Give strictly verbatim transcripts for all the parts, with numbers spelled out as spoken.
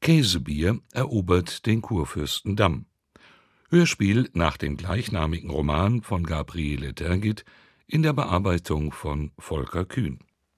Käsebier erobert den Kurfürstendamm. Hörspiel nach dem gleichnamigen Roman von Gabriele Tergit in der Bearbeitung von Volker Kühn.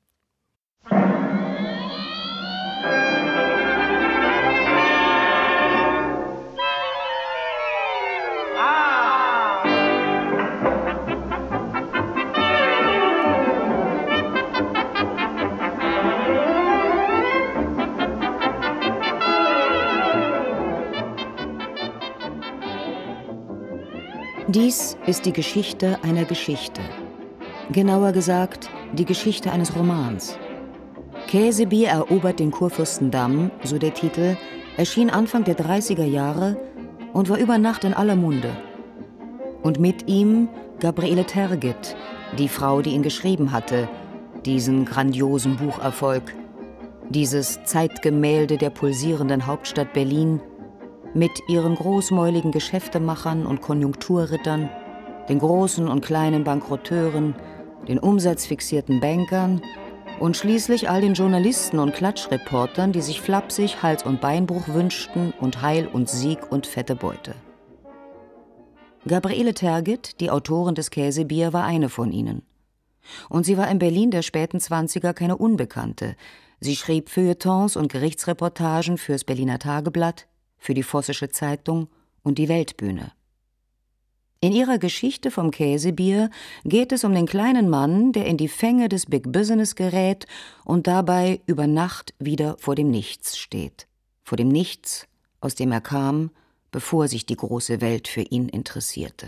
Dies ist die Geschichte einer Geschichte. Genauer gesagt, die Geschichte eines Romans. Käsebier erobert den Kurfürstendamm, so der Titel, erschien Anfang der dreißiger Jahre und war über Nacht in aller Munde. Und mit ihm Gabriele Tergit, die Frau, die ihn geschrieben hatte, diesen grandiosen Bucherfolg, dieses Zeitgemälde der pulsierenden Hauptstadt Berlin, mit ihren großmäuligen Geschäftemachern und Konjunkturrittern, den großen und kleinen Bankerotteuren, den umsatzfixierten Bankern und schließlich all den Journalisten und Klatschreportern, die sich flapsig Hals- und Beinbruch wünschten und Heil und Sieg und fette Beute. Gabriele Tergit, die Autorin des Käsebier, war eine von ihnen. Und sie war in Berlin der späten Zwanziger keine Unbekannte. Sie schrieb Feuilletons und Gerichtsreportagen fürs Berliner Tageblatt, für die Vossische Zeitung und die Weltbühne. In ihrer Geschichte vom Käsebier geht es um den kleinen Mann, der in die Fänge des Big Business gerät und dabei über Nacht wieder vor dem Nichts steht. Vor dem Nichts, aus dem er kam, bevor sich die große Welt für ihn interessierte.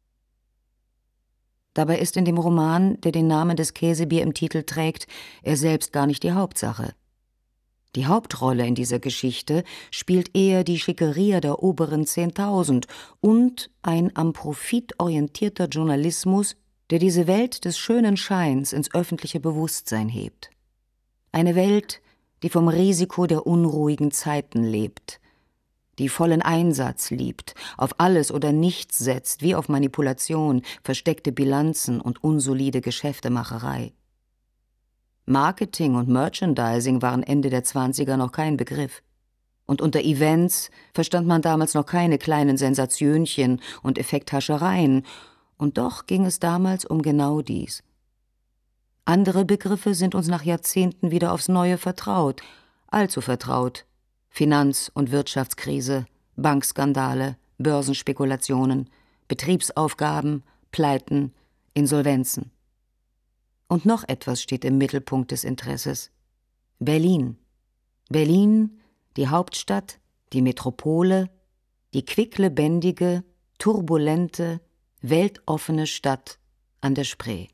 Dabei ist in dem Roman, der den Namen des Käsebier im Titel trägt, er selbst gar nicht die Hauptsache. Die Hauptrolle in dieser Geschichte spielt eher die Schickeria der oberen Zehntausend und ein am Profit orientierter Journalismus, der diese Welt des schönen Scheins ins öffentliche Bewusstsein hebt. Eine Welt, die vom Risiko der unruhigen Zeiten lebt, die vollen Einsatz liebt, auf alles oder nichts setzt, wie auf Manipulation, versteckte Bilanzen und unsolide Geschäftemacherei. Marketing und Merchandising waren Ende der Zwanziger noch kein Begriff. Und unter Events verstand man damals noch keine kleinen Sensationchen und Effekthaschereien. Und doch ging es damals um genau dies. Andere Begriffe sind uns nach Jahrzehnten wieder aufs Neue vertraut, allzu vertraut. Finanz- und Wirtschaftskrise, Bankskandale, Börsenspekulationen, Betriebsaufgaben, Pleiten, Insolvenzen. Und noch etwas steht im Mittelpunkt des Interesses. Berlin. Berlin, die Hauptstadt, die Metropole, die quicklebendige, turbulente, weltoffene Stadt an der Spree.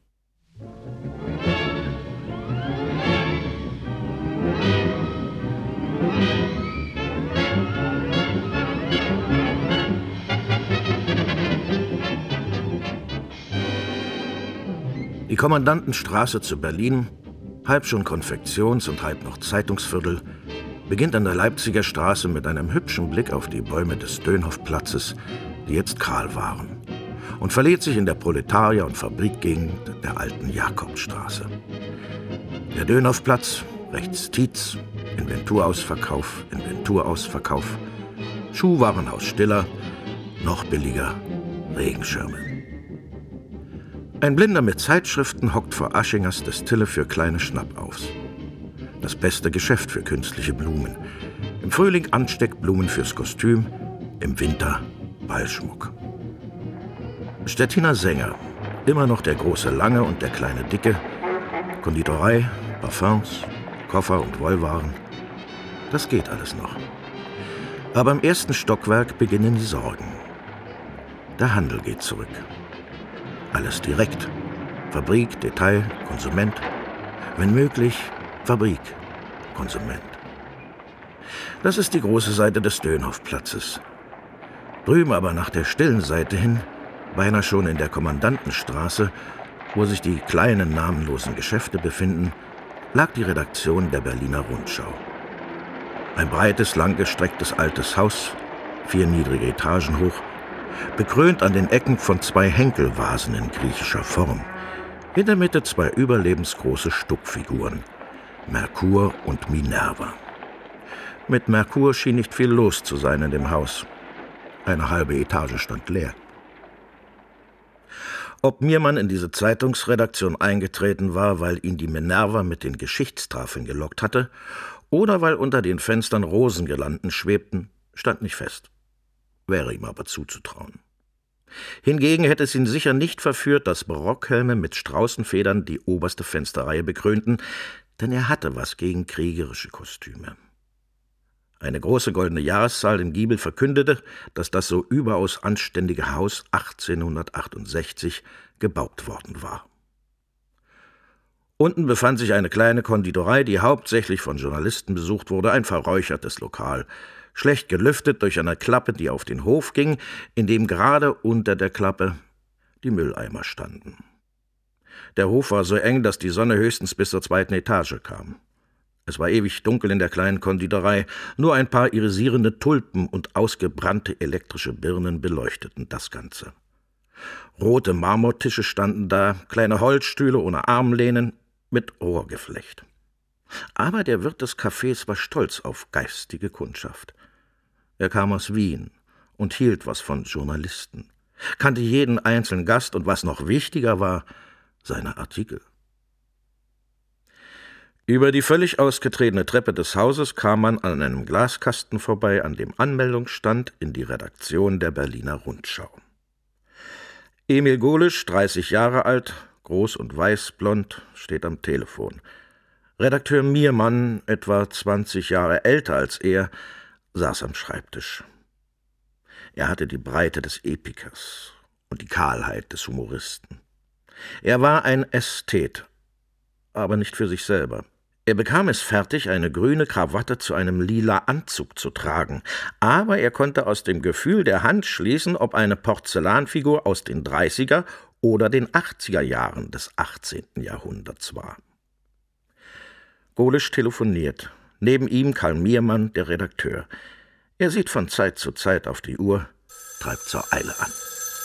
Die Kommandantenstraße zu Berlin, halb schon Konfektions- und halb noch Zeitungsviertel, beginnt an der Leipziger Straße mit einem hübschen Blick auf die Bäume des Dönhoff-Platzes, die jetzt kahl waren, und verliert sich in der Proletarier- und Fabrikgegend der alten Jakobstraße. Der Dönhoff-Platz, rechts Tietz, Inventurausverkauf, Inventurausverkauf, Schuhwarenhaus Stiller, noch billiger, Regenschirme. Ein Blinder mit Zeitschriften hockt vor Aschingers Destille für kleine Schnappauffs. Das beste Geschäft für künstliche Blumen. Im Frühling Ansteckblumen fürs Kostüm, im Winter Ballschmuck. Stettiner Sänger, immer noch der große Lange und der kleine Dicke, Konditorei, Parfums, Koffer und Wollwaren. Das geht alles noch. Aber im ersten Stockwerk beginnen die Sorgen. Der Handel geht zurück. Alles direkt. Fabrik, Detail, Konsument. Wenn möglich, Fabrik, Konsument. Das ist die große Seite des Dönhoff-Platzes. Drüben aber nach der stillen Seite hin, beinahe schon in der Kommandantenstraße, wo sich die kleinen namenlosen Geschäfte befinden, lag die Redaktion der Berliner Rundschau. Ein breites, langgestrecktes altes Haus, vier niedrige Etagen hoch, bekrönt an den Ecken von zwei Henkelvasen in griechischer Form. In der Mitte zwei überlebensgroße Stuckfiguren, Merkur und Minerva. Mit Merkur schien nicht viel los zu sein in dem Haus. Eine halbe Etage stand leer. Ob Miermann in diese Zeitungsredaktion eingetreten war, weil ihn die Minerva mit den Geschichtstafeln gelockt hatte, oder weil unter den Fenstern Rosengirlanden schwebten, stand nicht fest. Wäre ihm aber zuzutrauen. Hingegen hätte es ihn sicher nicht verführt, dass Barockhelme mit Straußenfedern die oberste Fensterreihe bekrönten, denn er hatte was gegen kriegerische Kostüme. Eine große goldene Jahreszahl im Giebel verkündete, dass das so überaus anständige Haus achtzehnhundertachtundsechzig gebaut worden war. Unten befand sich eine kleine Konditorei, die hauptsächlich von Journalisten besucht wurde, ein verräuchertes Lokal, schlecht gelüftet durch eine Klappe, die auf den Hof ging, in dem gerade unter der Klappe die Mülleimer standen. Der Hof war so eng, dass die Sonne höchstens bis zur zweiten Etage kam. Es war ewig dunkel in der kleinen Konditorei, nur ein paar irisierende Tulpen und ausgebrannte elektrische Birnen beleuchteten das Ganze. Rote Marmortische standen da, kleine Holzstühle ohne Armlehnen mit Rohrgeflecht. Aber der Wirt des Cafés war stolz auf geistige Kundschaft. Er kam aus Wien und hielt was von Journalisten, kannte jeden einzelnen Gast und, was noch wichtiger war, seine Artikel. Über die völlig ausgetretene Treppe des Hauses kam man an einem Glaskasten vorbei, an dem Anmeldung stand in die Redaktion der Berliner Rundschau. Emil Golesch, dreißig Jahre alt, groß und weißblond, steht am Telefon. Redakteur Miermann, etwa zwanzig Jahre älter als er, saß am Schreibtisch. Er hatte die Breite des Epikers und die Kahlheit des Humoristen. Er war ein Ästhet, aber nicht für sich selber. Er bekam es fertig, eine grüne Krawatte zu einem lila Anzug zu tragen, aber er konnte aus dem Gefühl der Hand schließen, ob eine Porzellanfigur aus den dreißiger oder den achtziger Jahren des achtzehnten Jahrhunderts war. Golesch telefoniert. Neben ihm Karl Miermann, der Redakteur. Er sieht von Zeit zu Zeit auf die Uhr, treibt zur Eile an.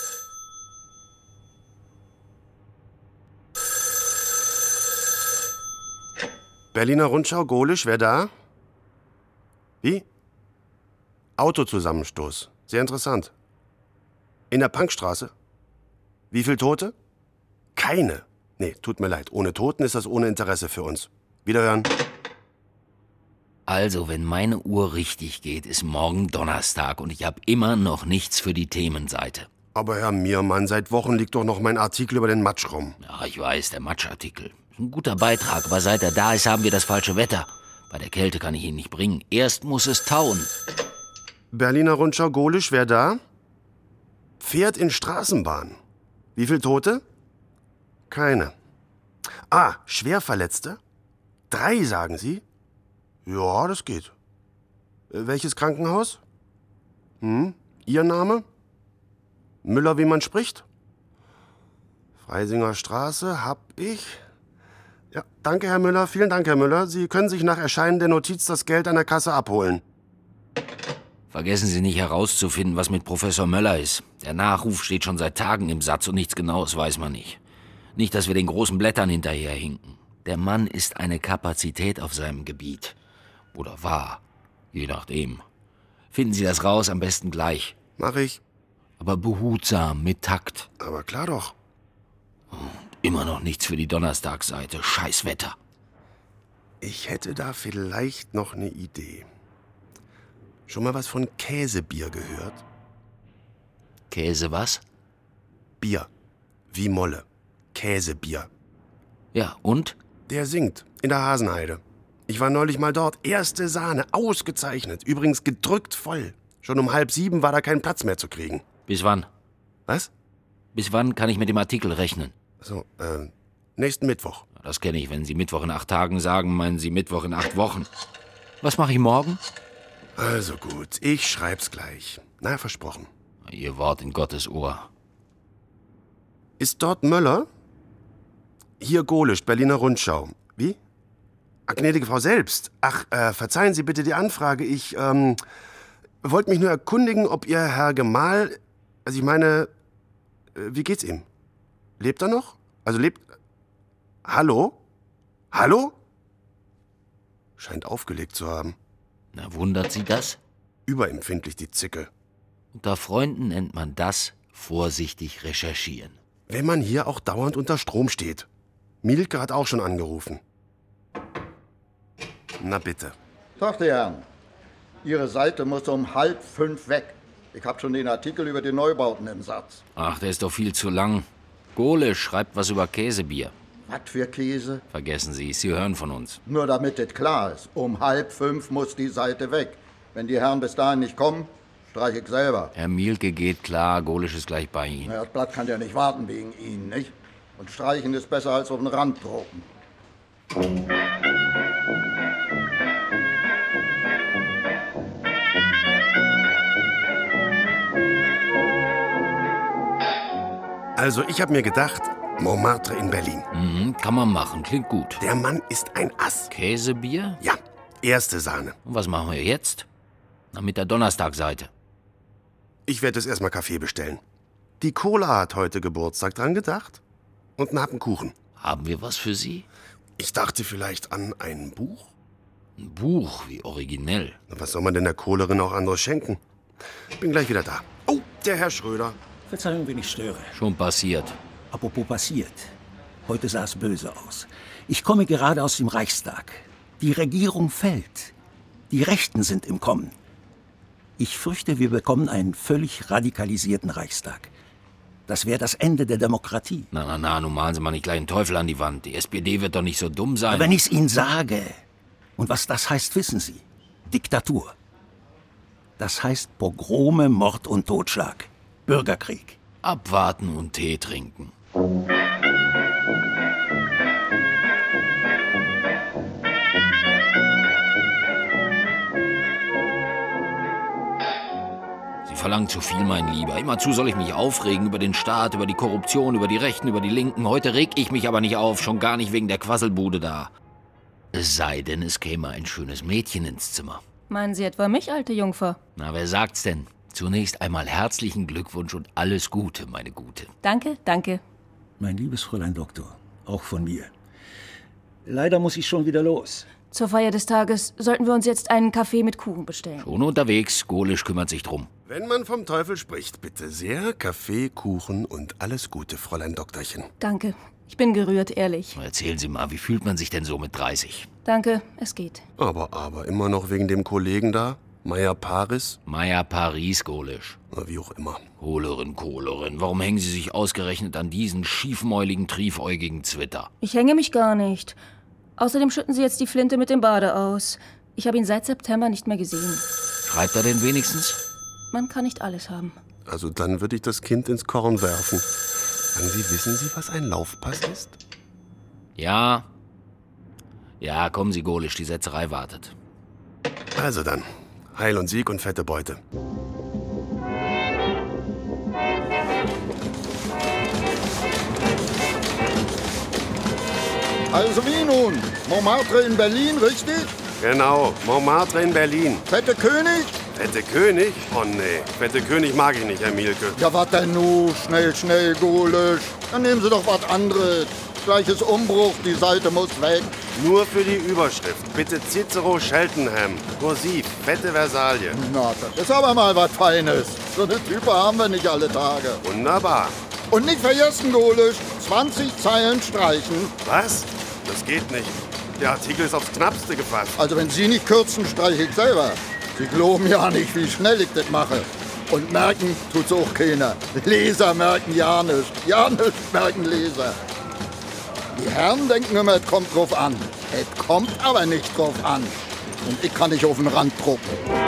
Berliner Rundschau, Golesch, wer da? Wie? Autozusammenstoß. Sehr interessant. In der Punkstraße? Wie viel Tote? Keine. Nee, tut mir leid. Ohne Toten ist das ohne Interesse für uns. Wiederhören. Also, wenn meine Uhr richtig geht, ist morgen Donnerstag und ich habe immer noch nichts für die Themenseite. Aber Herr Miermann, seit Wochen liegt doch noch mein Artikel über den Matsch rum. Ja, ich weiß, der Matschartikel. Ein guter Beitrag, aber seit er da ist, haben wir das falsche Wetter. Bei der Kälte kann ich ihn nicht bringen. Erst muss es tauen. Berliner Rundschau, Golesch, wer da? Pferd in Straßenbahn. Wie viel Tote? Keine. Ah, Schwerverletzte? Drei, sagen Sie? Ja, das geht. Äh, welches Krankenhaus? Hm, Ihr Name? Müller, wie man spricht? Freisinger Straße, hab ich. Ja, danke, Herr Müller. Vielen Dank, Herr Müller. Sie können sich nach Erscheinen der Notiz das Geld an der Kasse abholen. Vergessen Sie nicht herauszufinden, was mit Professor Möller ist. Der Nachruf steht schon seit Tagen im Satz und nichts Genaues weiß man nicht. Nicht, dass wir den großen Blättern hinterherhinken. Der Mann ist eine Kapazität auf seinem Gebiet. Oder war. Je nachdem. Finden Sie das raus, am besten gleich. Mach ich. Aber behutsam, mit Takt. Aber klar doch. Immer noch nichts für die Donnerstagsseite. Scheiß Wetter. Ich hätte da vielleicht noch eine Idee. Schon mal was von Käsebier gehört? Käse was? Bier. Wie Molle. Käsebier. Ja, und? Der singt. In der Hasenheide. Ich war neulich mal dort. Erste Sahne. Ausgezeichnet. Übrigens gedrückt voll. Schon um halb sieben war da kein Platz mehr zu kriegen. Bis wann? Was? Bis wann kann ich mit dem Artikel rechnen? So, äh, nächsten Mittwoch. Das kenne ich. Wenn Sie Mittwoch in acht Tagen sagen, meinen Sie Mittwoch in acht Wochen. Was mache ich morgen? Also gut, ich schreib's gleich. Na, versprochen. Ihr Wort in Gottes Ohr. Ist dort Möller? Hier Golesch, Berliner Rundschau. Wie? Ach, gnädige Frau selbst. Ach, äh, verzeihen Sie bitte die Anfrage. Ich, ähm, wollte mich nur erkundigen, ob Ihr Herr Gemahl, also ich meine, äh, wie geht's ihm? Lebt er noch? Also lebt... Hallo? Hallo? Scheint aufgelegt zu haben. Na, wundert Sie das? Überempfindlich, die Zicke. Unter Freunden nennt man das vorsichtig recherchieren. Wenn man hier auch dauernd unter Strom steht. Mielke hat auch schon angerufen. Na bitte. Tag, die Herren. Ihre Seite muss um halb fünf weg. Ich habe schon den Artikel über die Neubauten im Satz. Ach, der ist doch viel zu lang. Gole schreibt was über Käsebier. Was für Käse? Vergessen Sie, Sie hören von uns. Nur damit es klar ist. Um halb fünf muss die Seite weg. Wenn die Herren bis dahin nicht kommen, streiche ich selber. Herr Mielke geht klar, Golisch ist gleich bei Ihnen. Na, das Blatt kann ja nicht warten wegen Ihnen, nicht? Und streichen ist besser als auf den Rand drucken. Also, ich habe mir gedacht, Montmartre in Berlin. Mhm, kann man machen, klingt gut. Der Mann ist ein Ass. Käsebier? Ja, erste Sahne. Und was machen wir jetzt? Na, mit der Donnerstagseite. Ich werde jetzt erstmal Kaffee bestellen. Die Cola hat heute Geburtstag, dran gedacht? Und einen Happen Kuchen. Haben wir was für Sie? Ich dachte vielleicht an ein Buch. Ein Buch, wie originell. Na, was soll man denn der Kohlerin auch anderes schenken? Bin gleich wieder da. Oh, der Herr Schröder. Verzeihung, wenn ich störe. Schon passiert. Apropos passiert. Heute sah es böse aus. Ich komme gerade aus dem Reichstag. Die Regierung fällt. Die Rechten sind im Kommen. Ich fürchte, wir bekommen einen völlig radikalisierten Reichstag. Das wäre das Ende der Demokratie. Na, na, na, nun malen Sie mal nicht gleich einen Teufel an die Wand. Die S P D wird doch nicht so dumm sein. Aber wenn ich es Ihnen sage, und was das heißt, wissen Sie. Diktatur. Das heißt Pogrome, Mord und Totschlag. Bürgerkrieg. Abwarten und Tee trinken. Sie verlangen zu viel, mein Lieber. Immerzu soll ich mich aufregen über den Staat, über die Korruption, über die Rechten, über die Linken. Heute reg ich mich aber nicht auf, schon gar nicht wegen der Quasselbude da. Es sei denn, es käme ein schönes Mädchen ins Zimmer. Meinen Sie etwa mich, alte Jungfer? Na, wer sagt's denn? Zunächst einmal herzlichen Glückwunsch und alles Gute, meine Gute. Danke, danke. Mein liebes Fräulein Doktor, auch von mir. Leider muss ich schon wieder los. Zur Feier des Tages sollten wir uns jetzt einen Kaffee mit Kuchen bestellen. Schon unterwegs, Golisch kümmert sich drum. Wenn man vom Teufel spricht, bitte sehr. Kaffee, Kuchen und alles Gute, Fräulein Doktorchen. Danke. Ich bin gerührt, ehrlich. Erzählen Sie mal, wie fühlt man sich denn so mit dreißig? Danke, es geht. Aber, aber, immer noch wegen dem Kollegen da? Meier Paris? Meier Paris, Golisch. Na, wie auch immer. Holerin, Kohlerin, warum hängen Sie sich ausgerechnet an diesen schiefmäuligen, triefäugigen Zwitter? Ich hänge mich gar nicht. Außerdem schütten Sie jetzt die Flinte mit dem Bade aus. Ich habe ihn seit September nicht mehr gesehen. Schreibt er denn wenigstens? Man kann nicht alles haben. Also dann würde ich das Kind ins Korn werfen. Sagen Sie, wissen Sie, was ein Laufpass ist? Ja. Ja, kommen Sie, Golisch, die Setzerei wartet. Also dann. Heil und Sieg und fette Beute. Also wie nun? Montmartre in Berlin, richtig? Genau, Montmartre in Berlin. Fette König? Fette König? Oh nee, Fette König mag ich nicht, Herr Mielke. Ja, was denn nu? Schnell, schnell, Golisch. Dann nehmen Sie doch was anderes. Gleiches Umbruch, die Seite muss weg. Nur für die Überschrift. Bitte Cicero Cheltenham. Kursiv, fette Versailles. Na, das ist aber mal was Feines. So eine Type haben wir nicht alle Tage. Wunderbar. Und nicht vergessen, Golisch, zwanzig Zeilen streichen. Was? Das geht nicht. Der Artikel ist aufs Knappste gefasst. Also wenn Sie nicht kürzen, streiche ich selber. Sie glauben ja nicht, wie schnell ich das mache. Und merken tut's auch keiner. Leser merken ja nicht. Ja nicht merken Leser. Die Herren denken immer, es kommt drauf an. Es kommt aber nicht drauf an. Und ich kann nicht auf den Rand drucken.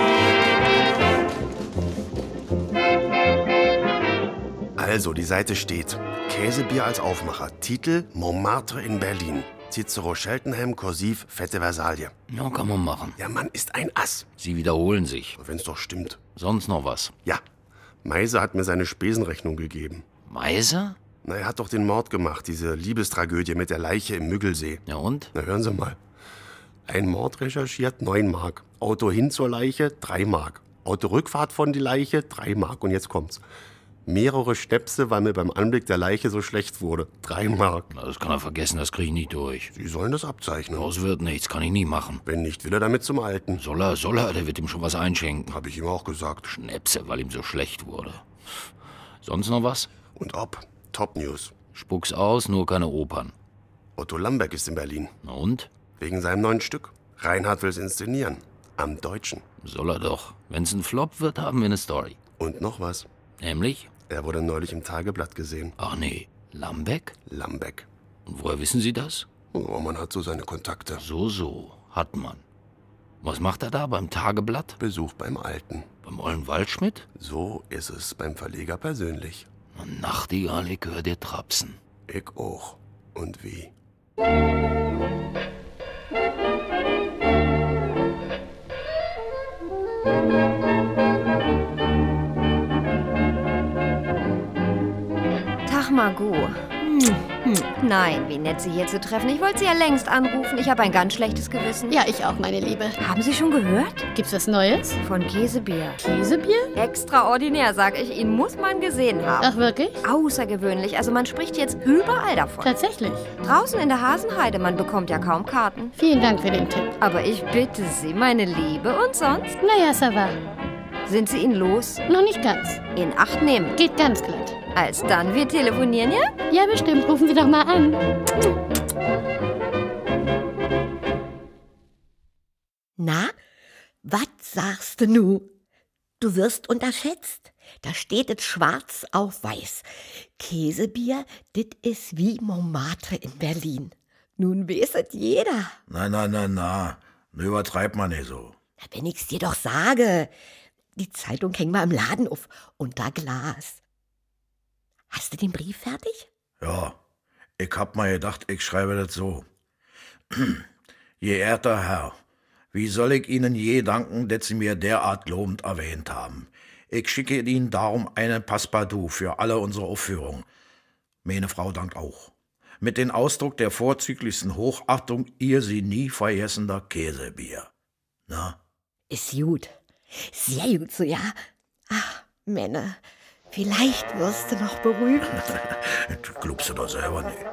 Also, die Seite steht. Käsebier als Aufmacher. Titel Montmartre in Berlin. Cicero Cheltenham, kursiv, fette Versailles. Ja, kann man machen. Der Mann ist ein Ass. Sie wiederholen sich. Wenn's doch stimmt. Sonst noch was? Ja. Meiser hat mir seine Spesenrechnung gegeben. Meiser? Na, er hat doch den Mord gemacht, diese Liebestragödie mit der Leiche im Müggelsee. Ja und? Na, hören Sie mal. Ein Mord recherchiert, neun Mark. Auto hin zur Leiche, drei Mark. Autorückfahrt von die Leiche, drei Mark. Und jetzt kommt's. Mehrere Schnäpse, weil mir beim Anblick der Leiche so schlecht wurde. Drei Mark. Na, das kann er vergessen, das kriege ich nicht durch. Sie sollen das abzeichnen. Aus wird nichts, kann ich nie machen. Wenn nicht, will er damit zum Alten. Soll er, soll er, der wird ihm schon was einschenken. Hab ich ihm auch gesagt. Schnäpse, weil ihm so schlecht wurde. Sonst noch was? Und ob. Top News. Spuck's aus, nur keine Opern. Otto Lambeck ist in Berlin. Na und? Wegen seinem neuen Stück. Reinhard will es inszenieren. Am Deutschen. Soll er doch. Wenn's ein Flop wird, haben wir eine Story. Und noch was. Nämlich? Er wurde neulich im Tageblatt gesehen. Ach nee, Lambeck? Lambeck. Und woher wissen Sie das? Oh, man hat so seine Kontakte. So, so, hat man. Was macht er da beim Tageblatt? Besuch beim Alten. Beim ollen Waldschmidt? So ist es beim Verleger persönlich. Na, Nachtigall, ich hör dir trapsen. Ich auch. Und wie? Tag, Margot. Hm, hm. Nein, wie nett, Sie hier zu treffen. Ich wollte Sie ja längst anrufen. Ich habe ein ganz schlechtes Gewissen. Ja, ich auch, meine Liebe. Haben Sie schon gehört? Gibt's was Neues? Von Käsebier. Käsebier? Extraordinär, sag ich Ihnen. Muss man gesehen haben. Ach, wirklich? Außergewöhnlich. Also man spricht jetzt überall davon. Tatsächlich? Draußen in der Hasenheide. Man bekommt ja kaum Karten. Vielen Dank für den Tipp. Aber ich bitte Sie, meine Liebe. Und sonst? Naja, ça va. Sind Sie ihn los? Noch nicht ganz. In Acht nehmen. Geht ganz glatt. Als dann, wir telefonieren, ja? Ja, bestimmt. Rufen Sie doch mal an. Na, was sagst du nu? Du wirst unterschätzt. Da steht es schwarz auf weiß. Käsebier, dit is wie Montmartre in Berlin. Nun weiß es jeder. Na, na, na, na. Nur übertreibt man nicht so. Na, wenn ich's dir doch sage. Die Zeitung hängen wir im Laden auf, unter Glas. Hast du den Brief fertig? Ja, ich hab mal gedacht, ich schreibe das so. Geehrter Herr, wie soll ich Ihnen je danken, dass Sie mir derart lobend erwähnt haben? Ich schicke Ihnen darum einen Passepartout für alle unsere Aufführungen. Meine Frau dankt auch. Mit dem Ausdruck der vorzüglichsten Hochachtung, Ihr Sie nie vergessender Käsebier. Na? Ist gut. Sehr gut so, ja. Ach, Männer, vielleicht wirst du noch berühmt. Das glaubst du doch selber nicht.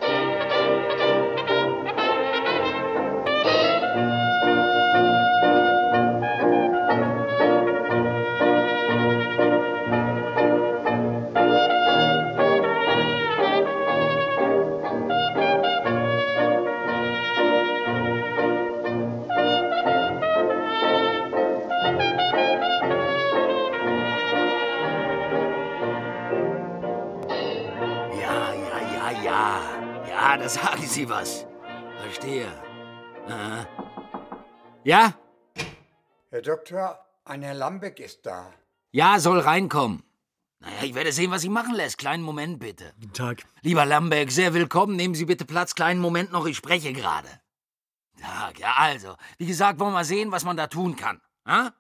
Ja, da sagen Sie was. Verstehe. Aha. Ja? Herr Doktor, ein Herr Lambeck ist da. Ja, soll reinkommen. Naja, ich werde sehen, was sich machen lässt. Kleinen Moment, bitte. Guten Tag. Lieber Lambeck, sehr willkommen. Nehmen Sie bitte Platz. Kleinen Moment noch, ich spreche gerade. Tag, ja, also. Wie gesagt, wollen wir mal sehen, was man da tun kann. Ha?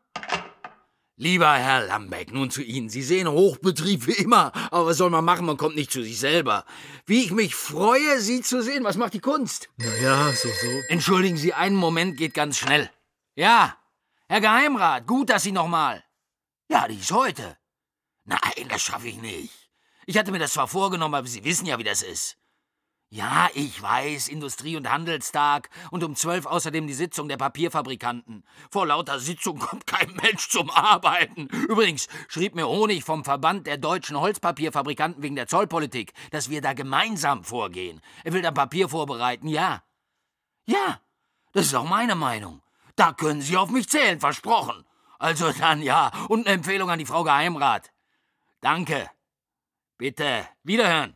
Lieber Herr Lambeck, nun zu Ihnen. Sie sehen Hochbetrieb wie immer, aber was soll man machen, man kommt nicht zu sich selber. Wie ich mich freue, Sie zu sehen. Was macht die Kunst? Na ja, so, so. Entschuldigen Sie, einen Moment, geht ganz schnell. Ja, Herr Geheimrat, gut, dass Sie noch mal. Ja, die ist heute. Nein, das schaffe ich nicht. Ich hatte mir das zwar vorgenommen, aber Sie wissen ja, wie das ist. Ja, ich weiß, Industrie- und Handelstag und um zwölf außerdem die Sitzung der Papierfabrikanten. Vor lauter Sitzung kommt kein Mensch zum Arbeiten. Übrigens schrieb mir Honig vom Verband der deutschen Holzpapierfabrikanten wegen der Zollpolitik, dass wir da gemeinsam vorgehen. Er will dann Papier vorbereiten, ja. Ja, das ist auch meine Meinung. Da können Sie auf mich zählen, versprochen. Also dann ja, und eine Empfehlung an die Frau Geheimrat. Danke. Bitte, wiederhören.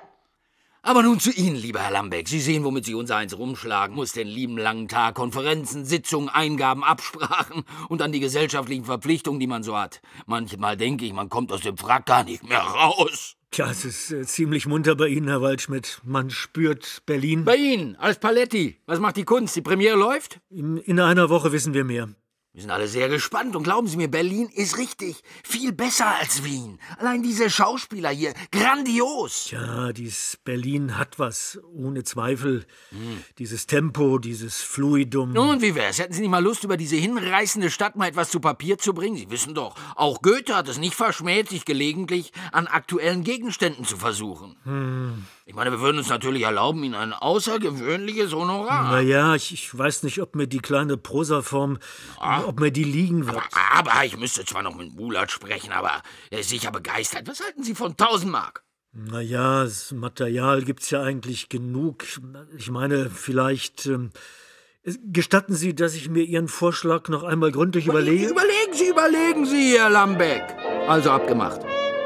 Aber nun zu Ihnen, lieber Herr Lambeck. Sie sehen, womit Sie uns eins rumschlagen. Muss den lieben langen Tag, Konferenzen, Sitzungen, Eingaben, Absprachen und dann die gesellschaftlichen Verpflichtungen, die man so hat. Manchmal denke ich, man kommt aus dem Wrack gar nicht mehr raus. Tja, es ist äh, ziemlich munter bei Ihnen, Herr Waldschmidt. Man spürt Berlin. Bei Ihnen, als Paletti. Was macht die Kunst? Die Premiere läuft? In, in einer Woche wissen wir mehr. Wir sind alle sehr gespannt und glauben Sie mir, Berlin ist richtig viel besser als Wien. Allein diese Schauspieler hier, grandios. Ja, dieses Berlin hat was, ohne Zweifel. Hm. Dieses Tempo, dieses Fluidum. Nun, wie wär's? Hätten Sie nicht mal Lust, über diese hinreißende Stadt mal etwas zu Papier zu bringen? Sie wissen doch, auch Goethe hat es nicht verschmäht, sich gelegentlich an aktuellen Gegenständen zu versuchen. Hm. Ich meine, wir würden uns natürlich erlauben, Ihnen ein außergewöhnliches Honorar. Na ja, ich, ich weiß nicht, ob mir die kleine Prosaform, ja. ob mir die liegen wird. Aber, aber ich müsste zwar noch mit Mulat sprechen, aber er ist sicher begeistert. Was halten Sie von tausend Mark? Na ja, das Material gibt's ja eigentlich genug. Ich meine, vielleicht ähm, gestatten Sie, dass ich mir Ihren Vorschlag noch einmal gründlich überlege? Überlegen Sie, überlegen Sie, Herr Lambeck. Also abgemacht.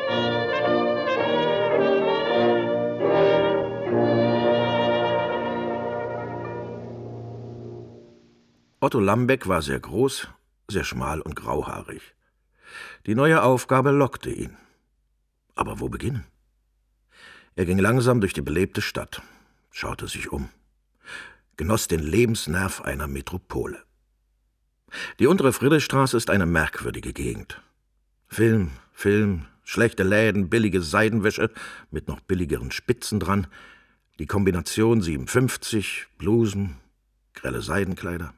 Otto Lambeck war sehr groß, sehr schmal und grauhaarig. Die neue Aufgabe lockte ihn. Aber wo beginnen? Er ging langsam durch die belebte Stadt, schaute sich um, genoss den Lebensnerv einer Metropole. Die untere Friedrichstraße ist eine merkwürdige Gegend. Film, Film, schlechte Läden, billige Seidenwäsche mit noch billigeren Spitzen dran, die Kombination siebenundfünfzig, Blusen, grelle Seidenkleider.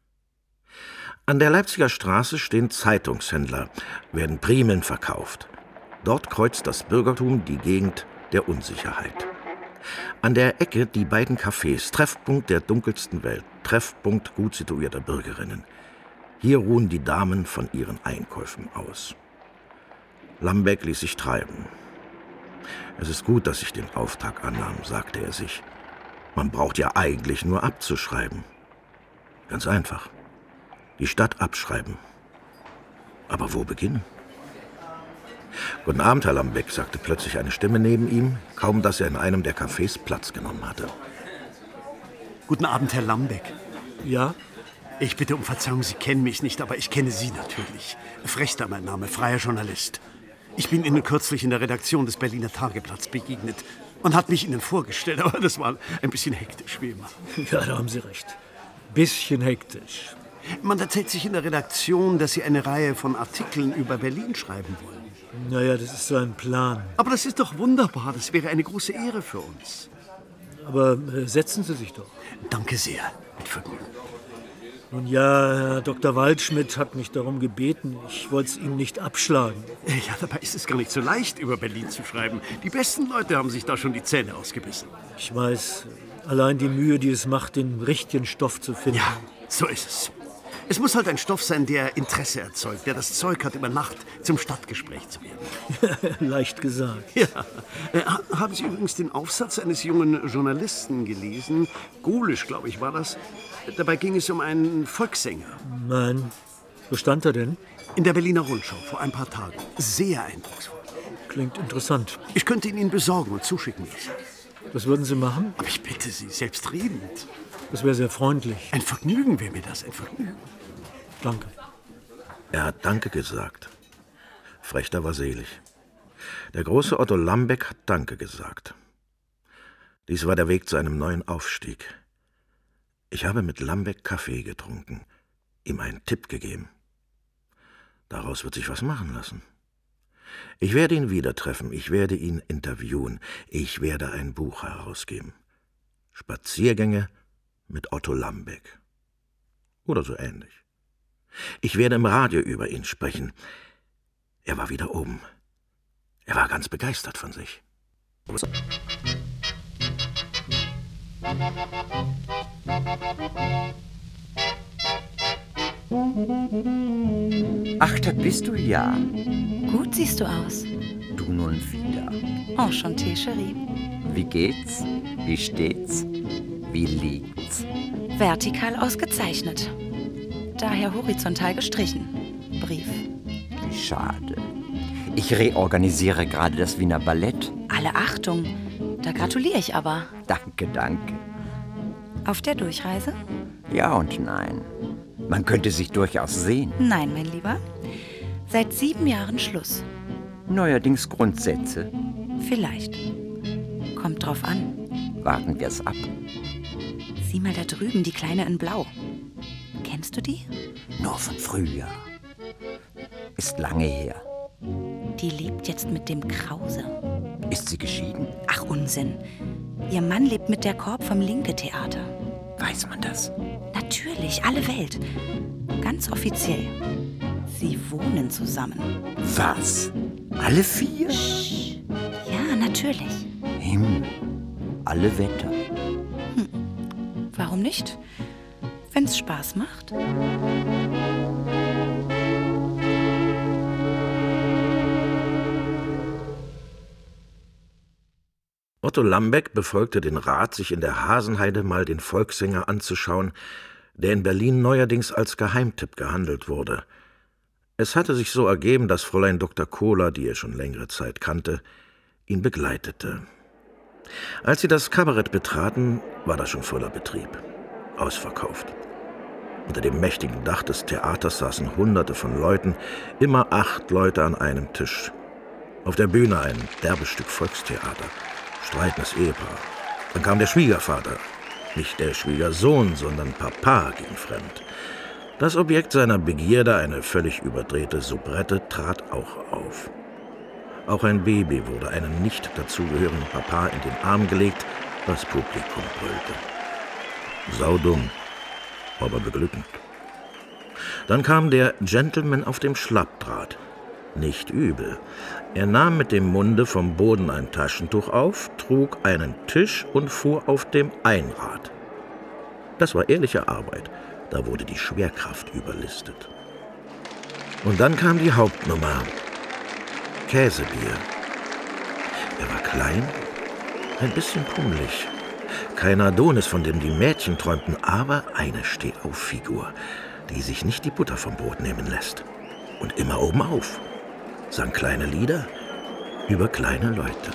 An der Leipziger Straße stehen Zeitungshändler, werden Primeln verkauft. Dort kreuzt das Bürgertum die Gegend der Unsicherheit. An der Ecke die beiden Cafés, Treffpunkt der dunkelsten Welt, Treffpunkt gut situierter Bürgerinnen. Hier ruhen die Damen von ihren Einkäufen aus. Lambeck ließ sich treiben. Es ist gut, dass ich den Auftrag annahm, sagte er sich. Man braucht ja eigentlich nur abzuschreiben. Ganz einfach. Die Stadt abschreiben. Aber wo beginnen? »Guten Abend, Herr Lambeck«, sagte plötzlich eine Stimme neben ihm, kaum dass er in einem der Cafés Platz genommen hatte. »Guten Abend, Herr Lambeck.« »Ja?« »Ich bitte um Verzeihung, Sie kennen mich nicht, aber ich kenne Sie natürlich. Frechter mein Name, freier Journalist. Ich bin Ihnen kürzlich in der Redaktion des Berliner Tageblatts begegnet. Man hat mich Ihnen vorgestellt, aber das war ein bisschen hektisch, wie immer.« »Ja, da haben Sie recht. Bisschen hektisch.« »Man erzählt sich in der Redaktion, dass Sie eine Reihe von Artikeln über Berlin schreiben wollen.« »Naja, das ist so ein Plan.« »Aber das ist doch wunderbar. Das wäre eine große Ehre für uns.« »Aber äh, setzen Sie sich doch.« »Danke sehr. Mit Vergnügen.« »Nun ja, Herr Doktor Waldschmidt hat mich darum gebeten. Ich wollte es Ihnen nicht abschlagen.« »Ja, dabei ist es gar nicht so leicht, über Berlin zu schreiben. Die besten Leute haben sich da schon die Zähne ausgebissen.« »Ich weiß. Allein die Mühe, die es macht, den richtigen Stoff zu finden.« »Ja, so ist es. Es muss halt ein Stoff sein, der Interesse erzeugt, der das Zeug hat, über Nacht zum Stadtgespräch zu werden.« »Leicht gesagt.« »Ja. Äh, haben Sie übrigens den Aufsatz eines jungen Journalisten gelesen? Golisch, glaube ich, war das. Dabei ging es um einen Volkssänger.« »Nein. Wo stand er denn?« »In der Berliner Rundschau, vor ein paar Tagen. Sehr eindrucksvoll.« »Klingt interessant.« »Ich könnte ihn Ihnen besorgen und zuschicken lassen.« »Was würden Sie machen?« »Aber ich bitte Sie, selbstredend.« »Das wäre sehr freundlich.« »Ein Vergnügen wäre mir das, ein Vergnügen.« »Danke.« Er hat Danke gesagt. Frechter war selig. Der große Otto Lambeck hat Danke gesagt. Dies war der Weg zu einem neuen Aufstieg. Ich habe mit Lambeck Kaffee getrunken, ihm einen Tipp gegeben. Daraus wird sich was machen lassen. Ich werde ihn wieder treffen, ich werde ihn interviewen, ich werde ein Buch herausgeben. Spaziergänge mit Otto Lambeck. Oder so ähnlich. Ich werde im Radio über ihn sprechen. Er war wieder oben. Er war ganz begeistert von sich. Ach, da bist du ja. Gut siehst du aus. Du nun wieder. Enchanté, Chérie. Wie geht's? Wie steht's? Wie liegt's? Vertikal ausgezeichnet. Daher horizontal gestrichen. Brief. Wie schade. Ich reorganisiere gerade das Wiener Ballett. Alle Achtung. Da gratuliere ich aber. Danke, danke. Auf der Durchreise? Ja und nein. Man könnte sich durchaus sehen. Nein, mein Lieber. Seit sieben Jahren Schluss. Neuerdings Grundsätze. Vielleicht. Kommt drauf an. Warten wir es ab. Sieh mal da drüben, die Kleine in Blau. Kennst Kennst du die? Nur von früher. Ist lange her. Die lebt jetzt mit dem Krause. Ist sie geschieden? Ach, Unsinn. Ihr Mann lebt mit der Korb vom Linke-Theater. Weiß man das? Natürlich, alle Welt. Ganz offiziell. Sie wohnen zusammen. Was? Alle vier? Psst. Ja, natürlich. Himmel. Alle Wetter. Hm. Warum nicht? Wenn's Spaß macht. Otto Lambeck befolgte den Rat, sich in der Hasenheide mal den Volkssänger anzuschauen, der in Berlin neuerdings als Geheimtipp gehandelt wurde. Es hatte sich so ergeben, dass Fräulein Doktor Kohler, die er schon längere Zeit kannte, ihn begleitete. Als sie das Kabarett betraten, war das schon voller Betrieb, ausverkauft. Unter dem mächtigen Dach des Theaters saßen Hunderte von Leuten, immer acht Leute an einem Tisch. Auf der Bühne ein derbes Stück Volkstheater, streitendes Ehepaar. Dann kam der Schwiegervater. Nicht der Schwiegersohn, sondern Papa ging fremd. Das Objekt seiner Begierde, eine völlig überdrehte Soubrette, trat auch auf. Auch ein Baby wurde einem nicht dazugehörigen Papa in den Arm gelegt, das Publikum brüllte. Saudumm, aber beglückend. Dann kam der Gentleman auf dem Schlappdraht. Nicht übel. Er nahm mit dem Munde vom Boden ein Taschentuch auf, trug einen Tisch und fuhr auf dem Einrad. Das war ehrliche Arbeit. Da wurde die Schwerkraft überlistet. Und dann kam die Hauptnummer. Käsebier. Er war klein, ein bisschen pummelig. Kein Adonis, von dem die Mädchen träumten, aber eine Stehauffigur, die sich nicht die Butter vom Brot nehmen lässt. Und immer obenauf. Sang kleine Lieder über kleine Leute.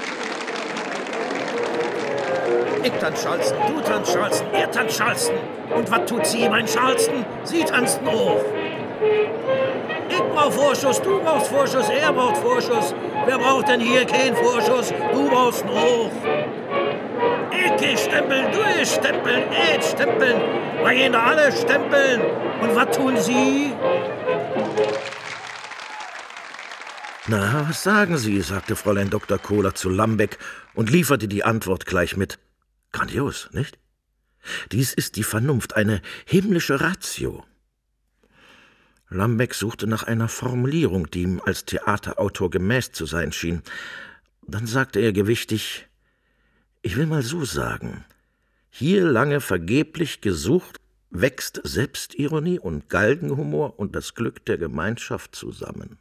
Ich tanz Charleston, du tanz Charleston, er tanzt Charleston. Und was tut sie, mein Charleston? Sie tanzen auch. Ich brauch Vorschuss, du brauchst Vorschuss, er braucht Vorschuss. Wer braucht denn hier keinen Vorschuss? Du brauchst ihn auch. Ich geh stempeln, du gehst stempeln, er geht stempeln. Wir gehen da alle stempeln. Und was tun sie? Na, was sagen Sie, sagte Fräulein Doktor Kohler zu Lambeck und lieferte die Antwort gleich mit. Grandios, nicht? Dies ist die Vernunft, eine himmlische Ratio. Lambeck suchte nach einer Formulierung, die ihm als Theaterautor gemäß zu sein schien. Dann sagte er gewichtig, ich will mal so sagen, hier lange vergeblich gesucht, wächst Selbstironie und Galgenhumor und das Glück der Gemeinschaft zusammen.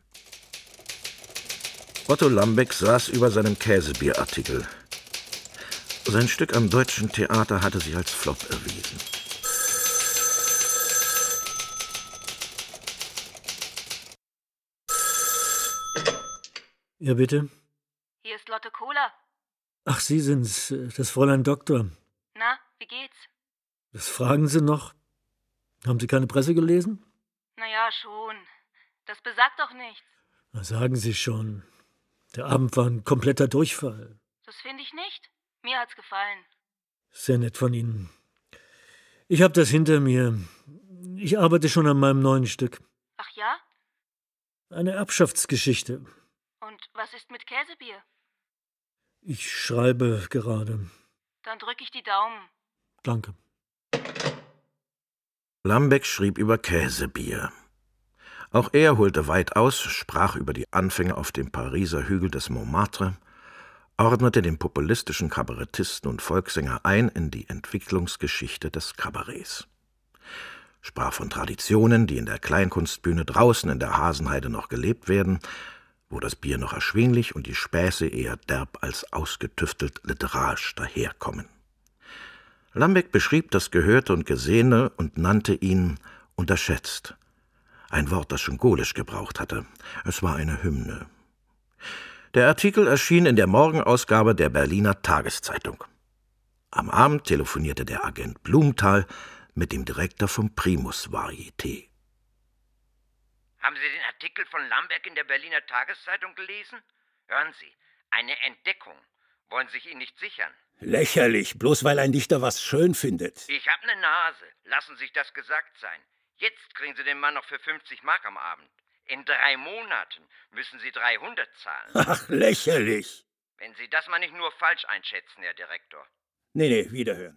Otto Lambeck saß über seinem Käsebierartikel. Sein Stück am Deutschen Theater hatte sich als Flop erwiesen. Ja, bitte? Hier ist Lotte Kohler. Ach, Sie sind's, das Fräulein Doktor. Na, wie geht's? Das fragen Sie noch? Haben Sie keine Presse gelesen? Na ja, schon. Das besagt doch nichts. Na, sagen Sie schon. Der Abend war ein kompletter Durchfall. Das finde ich nicht. Mir hat's gefallen. Sehr nett von Ihnen. Ich habe das hinter mir. Ich arbeite schon an meinem neuen Stück. Ach ja? Eine Erbschaftsgeschichte. Und was ist mit Käsebier? Ich schreibe gerade. Dann drücke ich die Daumen. Danke. Lambeck schrieb über Käsebier. Auch er holte weit aus, sprach über die Anfänge auf dem Pariser Hügel des Montmartre, ordnete den populistischen Kabarettisten und Volkssänger ein in die Entwicklungsgeschichte des Kabarets. Sprach von Traditionen, die in der Kleinkunstbühne draußen in der Hasenheide noch gelebt werden, wo das Bier noch erschwinglich und die Späße eher derb als ausgetüftelt literarisch daherkommen. Lambeck beschrieb das Gehörte und Gesehene und nannte ihn unterschätzt. Ein Wort, das schon Golisch gebraucht hatte. Es war eine Hymne. Der Artikel erschien in der Morgenausgabe der Berliner Tageszeitung. Am Abend telefonierte der Agent Blumenthal mit dem Direktor vom Primus Varieté. Haben Sie den Artikel von Lambeck in der Berliner Tageszeitung gelesen? Hören Sie, eine Entdeckung. Wollen Sie sich ihn nicht sichern? Lächerlich, bloß weil ein Dichter was schön findet. Ich hab ne Nase. Lassen Sie sich das gesagt sein. Jetzt kriegen Sie den Mann noch für fünfzig Mark am Abend. In drei Monaten müssen Sie dreihundert zahlen. Ach, lächerlich. Wenn Sie das mal nicht nur falsch einschätzen, Herr Direktor. Nee, nee, wiederhören.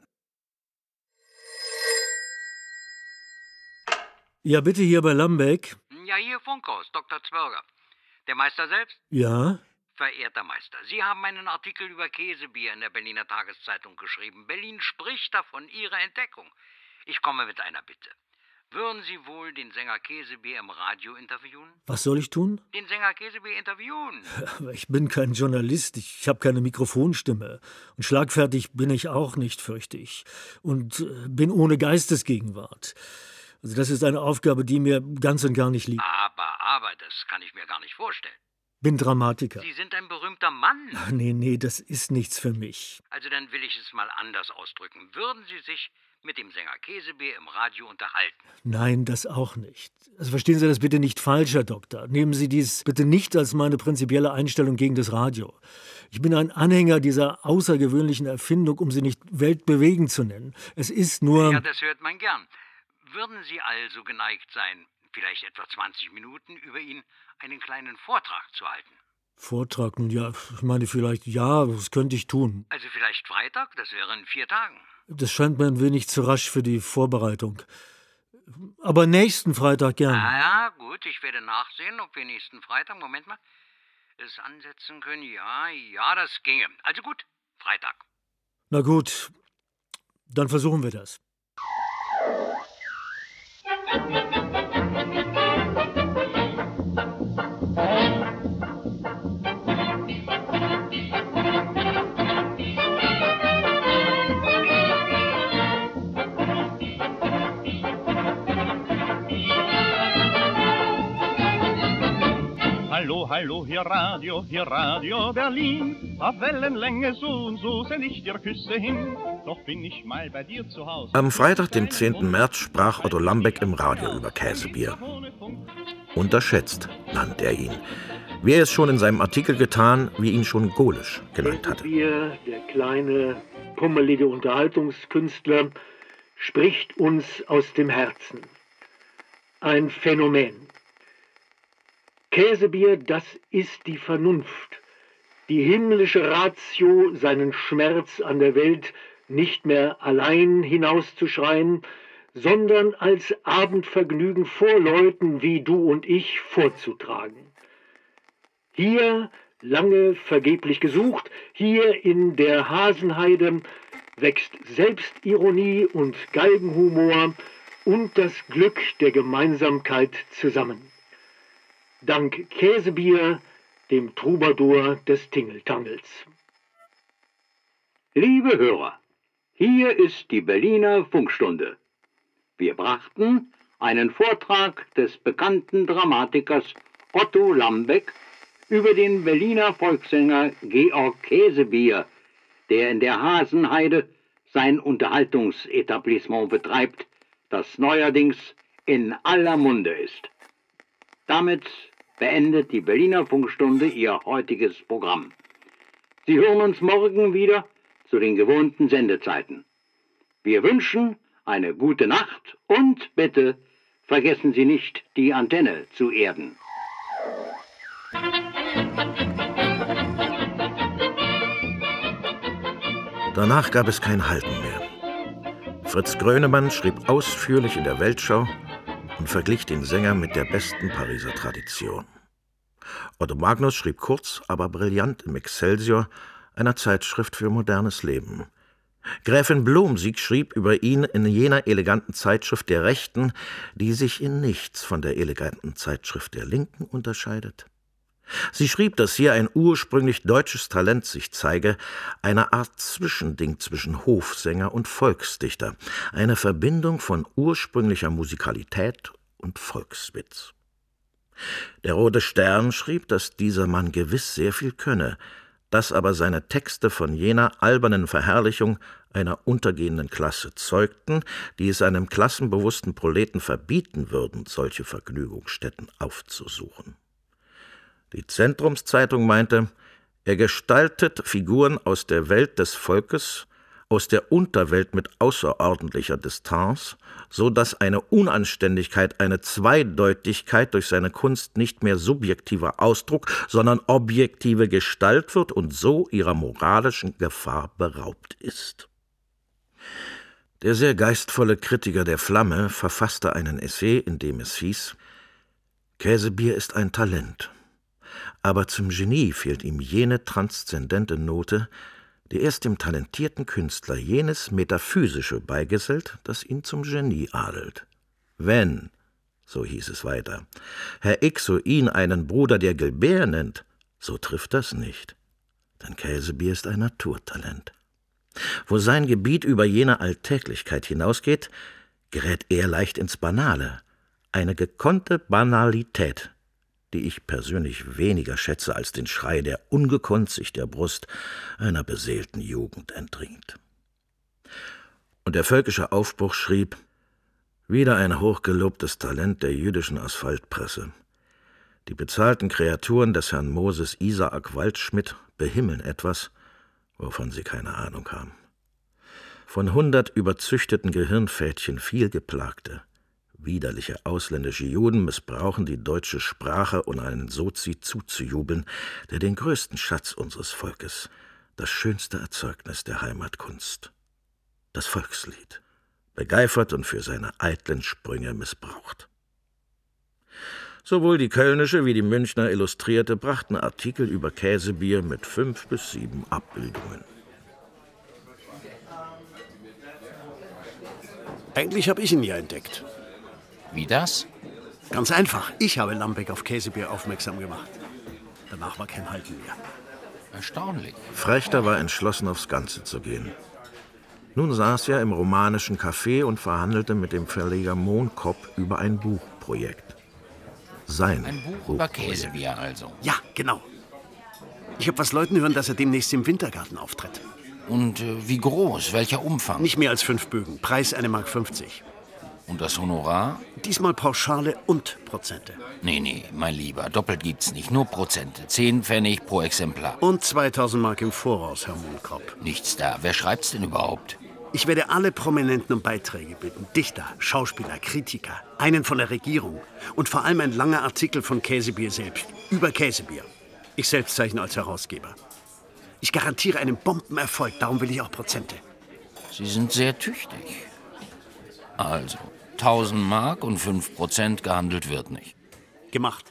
Ja, bitte hier bei Lambeck. Ja, hier Funkhaus, Doktor Zwerger. Der Meister selbst? Ja? Verehrter Meister, Sie haben einen Artikel über Käsebier in der Berliner Tageszeitung geschrieben. Berlin spricht davon, Ihre Entdeckung. Ich komme mit einer Bitte. Würden Sie wohl den Sänger Käsebier im Radio interviewen? Was soll ich tun? Den Sänger Käsebier interviewen? Aber ich bin kein Journalist, ich habe keine Mikrofonstimme. Und schlagfertig bin ich auch nicht, fürchte ich. Und äh, bin ohne Geistesgegenwart. Also das ist eine Aufgabe, die mir ganz und gar nicht liegt. Aber, aber, das kann ich mir gar nicht vorstellen. Bin Dramatiker. Sie sind ein berühmter Mann. Ach, nee, nee, das ist nichts für mich. Also dann will ich es mal anders ausdrücken. Würden Sie sich mit dem Sänger Käsebier im Radio unterhalten? Nein, das auch nicht. Also verstehen Sie das bitte nicht falsch, Herr Doktor. Nehmen Sie dies bitte nicht als meine prinzipielle Einstellung gegen das Radio. Ich bin ein Anhänger dieser außergewöhnlichen Erfindung, um sie nicht weltbewegend zu nennen. Es ist nur... Ja, das hört man gern. Würden Sie also geneigt sein, vielleicht etwa zwanzig Minuten über ihn einen kleinen Vortrag zu halten? Vortrag, nun ja, ich meine vielleicht, ja, das könnte ich tun. Also vielleicht Freitag, das wäre in vier Tagen. Das scheint mir ein wenig zu rasch für die Vorbereitung. Aber nächsten Freitag gern. Ah ja, gut, ich werde nachsehen, ob wir nächsten Freitag, Moment mal, es ansetzen können. Ja, ja, das ginge. Also gut, Freitag. Na gut, dann versuchen wir das. Hallo, hallo, hier Radio, hier Radio Berlin. Auf Wellenlänge so und so send ich dir Küsse hin. Doch bin ich mal bei dir zu Hause. Am Freitag, dem zehnten März, sprach Otto Lambeck im Radio über Käsebier. Unterschätzt nannt er ihn, wie er es schon in seinem Artikel getan, wie ihn schon Golisch genannt hatte. Käsebier, der kleine, pummelige Unterhaltungskünstler, spricht uns aus dem Herzen. Ein Phänomen. Käsebier, das ist die Vernunft, die himmlische Ratio, seinen Schmerz an der Welt nicht mehr allein hinauszuschreien, sondern als Abendvergnügen vor Leuten wie du und ich vorzutragen. Hier, lange vergeblich gesucht, hier in der Hasenheide wächst Selbstironie und Galgenhumor und das Glück der Gemeinsamkeit zusammen. Dank Käsebier, dem Troubadour des Tingeltangels. Liebe Hörer, hier ist die Berliner Funkstunde. Wir brachten einen Vortrag des bekannten Dramatikers Otto Lambeck über den Berliner Volkssänger Georg Käsebier, der in der Hasenheide sein Unterhaltungsetablissement betreibt, das neuerdings in aller Munde ist. Damit beendet die Berliner Funkstunde ihr heutiges Programm. Sie hören uns morgen wieder zu den gewohnten Sendezeiten. Wir wünschen eine gute Nacht und bitte vergessen Sie nicht, die Antenne zu erden. Danach gab es kein Halten mehr. Fritz Grönemann schrieb ausführlich in der Weltschau und verglich den Sänger mit der besten Pariser Tradition. Otto Magnus schrieb kurz, aber brillant im Excelsior, einer Zeitschrift für modernes Leben. Gräfin Blomsieg schrieb über ihn in jener eleganten Zeitschrift der Rechten, die sich in nichts von der eleganten Zeitschrift der Linken unterscheidet. Sie schrieb, dass hier ein ursprünglich deutsches Talent sich zeige, eine Art Zwischending zwischen Hofsänger und Volksdichter, eine Verbindung von ursprünglicher Musikalität und Volkswitz. Der Rote Stern schrieb, dass dieser Mann gewiss sehr viel könne, dass aber seine Texte von jener albernen Verherrlichung einer untergehenden Klasse zeugten, die es einem klassenbewussten Proleten verbieten würden, solche Vergnügungsstätten aufzusuchen. Die Zentrumszeitung meinte, er gestaltet Figuren aus der Welt des Volkes, aus der Unterwelt mit außerordentlicher Distanz, so dass eine Unanständigkeit, eine Zweideutigkeit durch seine Kunst nicht mehr subjektiver Ausdruck, sondern objektive Gestalt wird und so ihrer moralischen Gefahr beraubt ist. Der sehr geistvolle Kritiker der Flamme verfasste einen Essay, in dem es hieß: Käsebier ist ein Talent, aber zum Genie fehlt ihm jene transzendente Note, die erst dem talentierten Künstler jenes Metaphysische beigesellt, das ihn zum Genie adelt. Wenn, so hieß es weiter, Herr Ixo ihn einen Bruder der Gilbert nennt, so trifft das nicht, denn Käsebier ist ein Naturtalent. Wo sein Gebiet über jene Alltäglichkeit hinausgeht, gerät er leicht ins Banale, eine gekonnte Banalität, die ich persönlich weniger schätze als den Schrei, der ungekonnt sich der Brust einer beseelten Jugend entringt. Und der völkische Aufbruch schrieb: Wieder ein hochgelobtes Talent der jüdischen Asphaltpresse. Die bezahlten Kreaturen des Herrn Moses Isaak Waldschmidt behimmeln etwas, wovon sie keine Ahnung haben. Von hundert überzüchteten Gehirnfädchen viel geplagte, widerliche ausländische Juden missbrauchen die deutsche Sprache, um einen Sozi zuzujubeln, der den größten Schatz unseres Volkes, das schönste Erzeugnis der Heimatkunst, das Volkslied, begeifert und für seine eitlen Sprünge missbraucht. Sowohl die Kölnische wie die Münchner Illustrierte brachten Artikel über Käsebier mit fünf bis sieben Abbildungen. Eigentlich habe ich ihn ja entdeckt. Wie das? Ganz einfach. Ich habe Lambeck auf Käsebier aufmerksam gemacht. Danach war kein Halten mehr. Erstaunlich. Frechter war entschlossen, aufs Ganze zu gehen. Nun saß er im romanischen Café und verhandelte mit dem Verleger Mohnkopp über ein Buchprojekt. Sein Ein Buch über Käsebier also. Ja, genau. Ich habe was Leuten hören, dass er demnächst im Wintergarten auftritt. Und äh, wie groß? Welcher Umfang? Nicht mehr als fünf Bögen. Preis eine Mark fünfzig. Und das Honorar? Diesmal Pauschale und Prozente. Nee, nee, mein Lieber, doppelt gibt's nicht, nur Prozente. Zehn Pfennig pro Exemplar. Und zweitausend Mark im Voraus, Herr Mohnkopp. Nichts da. Wer schreibt's denn überhaupt? Ich werde alle Prominenten um Beiträge bitten. Dichter, Schauspieler, Kritiker, einen von der Regierung. Und vor allem ein langer Artikel von Käsebier selbst. Über Käsebier. Ich selbst zeichne als Herausgeber. Ich garantiere einen Bombenerfolg, darum will ich auch Prozente. Sie sind sehr tüchtig. Also, tausend Mark und fünf Prozent gehandelt wird nicht. Gemacht.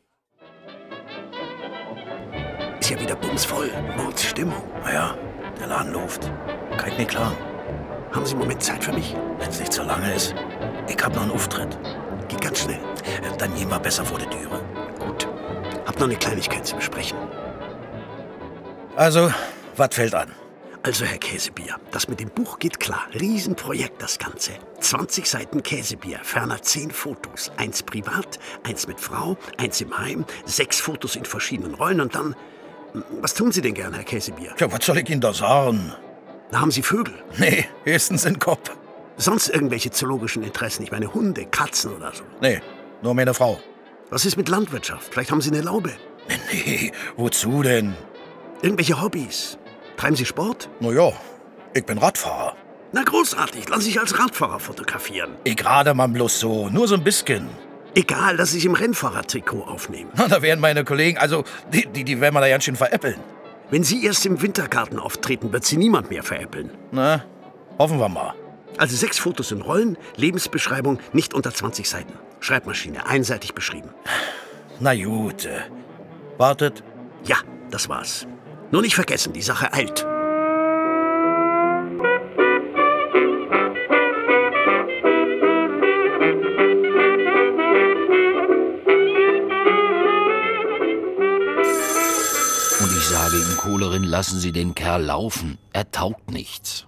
Ist ja wieder bumsvoll. Mordsstimmung. Naja, der Laden läuft. Kein mir klar. Haben Sie einen Moment Zeit für mich? Wenn es nicht so lange ist. Ich hab noch einen Auftritt. Geht ganz schnell. Dann gehen wir besser vor die Türe. Gut. Hab noch eine Kleinigkeit zu besprechen. Also, was fällt an? Also, Herr Käsebier, das mit dem Buch geht klar. Riesenprojekt, das Ganze. zwanzig Seiten Käsebier, ferner zehn Fotos. Eins privat, eins mit Frau, eins im Heim, sechs Fotos in verschiedenen Rollen und dann... Was tun Sie denn gern, Herr Käsebier? Ja, was soll ich Ihnen da sagen? Da haben Sie Vögel? Nee, höchstens in Kopf. Sonst irgendwelche zoologischen Interessen? Ich meine Hunde, Katzen oder so? Nee, nur meine Frau. Was ist mit Landwirtschaft? Vielleicht haben Sie eine Laube? Nee, nee, wozu denn? Irgendwelche Hobbys? Treiben Sie Sport? Na ja, ich bin Radfahrer. Na großartig, lass sich als Radfahrer fotografieren. Ich gerade mal bloß so, nur so ein bisschen. Egal, dass Sie sich im Rennfahrertrikot aufnehmen. Na, da werden meine Kollegen, also die, die, die werden wir da ganz schön veräppeln. Wenn Sie erst im Wintergarten auftreten, wird Sie niemand mehr veräppeln. Na, hoffen wir mal. Also sechs Fotos in Rollen, Lebensbeschreibung, nicht unter zwanzig Seiten. Schreibmaschine, einseitig beschrieben. Na gut, äh, wartet. Ja, das war's. Nur nicht vergessen, die Sache eilt. Und ich sage Ihnen, Kohlerin, lassen Sie den Kerl laufen. Er taugt nichts.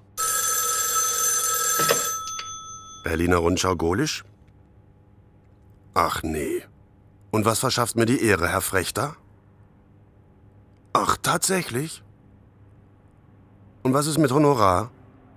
Berliner Rundschau Golisch? Ach nee. Und was verschafft mir die Ehre, Herr Frechter? Ach, tatsächlich? Und was ist mit Honorar?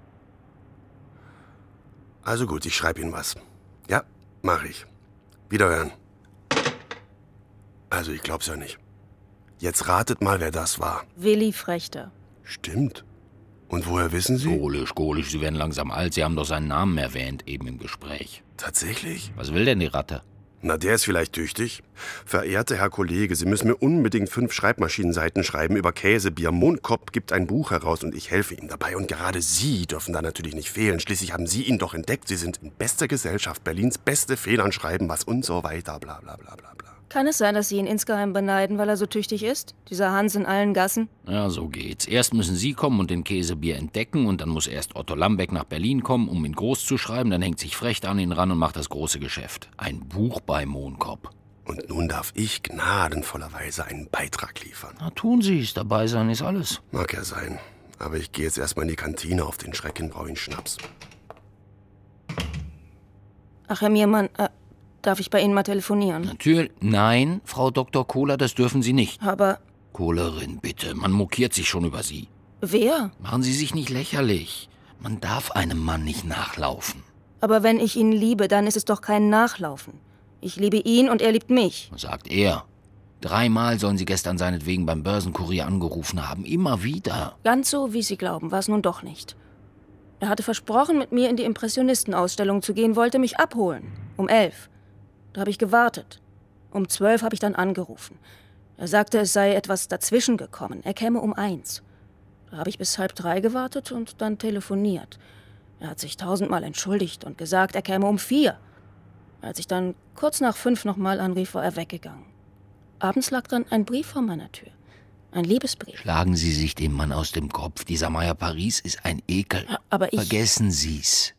Also gut, ich schreibe Ihnen was. Ja, mache ich. Wiederhören. Also, ich glaub's ja nicht. Jetzt ratet mal, wer das war. Willi Frechter. Stimmt. Und woher wissen Sie? Golisch, Golisch, Sie werden langsam alt. Sie haben doch seinen Namen erwähnt, eben im Gespräch. Tatsächlich? Was will denn die Ratte? Na, der ist vielleicht tüchtig. Verehrter Herr Kollege, Sie müssen mir unbedingt fünf Schreibmaschinenseiten schreiben über Käsebier. Mondkopf gibt ein Buch heraus und ich helfe ihm dabei. Und gerade Sie dürfen da natürlich nicht fehlen. Schließlich haben Sie ihn doch entdeckt. Sie sind in bester Gesellschaft, Berlins beste Fehlern schreiben, was und so weiter, bla bla bla bla bla. Kann es sein, dass Sie ihn insgeheim beneiden, weil er so tüchtig ist? Dieser Hans in allen Gassen? Ja, so geht's. Erst müssen Sie kommen und den Käsebier entdecken und dann muss erst Otto Lambeck nach Berlin kommen, um ihn groß zu schreiben. Dann hängt sich Frecht an ihn ran und macht das große Geschäft. Ein Buch bei Mohnkopf. Und nun darf ich gnadenvollerweise einen Beitrag liefern. Na, tun Sie es. Dabei sein ist alles. Mag ja sein. Aber ich gehe jetzt erstmal in die Kantine. Auf den Schrecken brauche ich einen Schnaps. Ach, Herr Miermann, äh, darf ich bei Ihnen mal telefonieren? Natürlich. Nein, Frau Doktor Kohler, das dürfen Sie nicht. Aber... Kohlerin, bitte. Man mokiert sich schon über Sie. Wer? Machen Sie sich nicht lächerlich. Man darf einem Mann nicht nachlaufen. Aber wenn ich ihn liebe, dann ist es doch kein Nachlaufen. Ich liebe ihn und er liebt mich. Sagt er. Dreimal sollen Sie gestern seinetwegen beim Börsenkurier angerufen haben. Immer wieder. Ganz so, wie Sie glauben, war es nun doch nicht. Er hatte versprochen, mit mir in die Impressionistenausstellung zu gehen, wollte mich abholen. Um elf. Da habe ich gewartet. Um zwölf habe ich dann angerufen. Er sagte, es sei etwas dazwischen gekommen. Er käme um eins. Da habe ich bis halb drei gewartet und dann telefoniert. Er hat sich tausendmal entschuldigt und gesagt, er käme um vier. Als ich dann kurz nach fünf nochmal anrief, war er weggegangen. Abends lag dann ein Brief vor meiner Tür. Ein Liebesbrief. Schlagen Sie sich den Mann aus dem Kopf. Dieser Meier Paris ist ein Ekel. Ja, aber ich... Vergessen Sie's.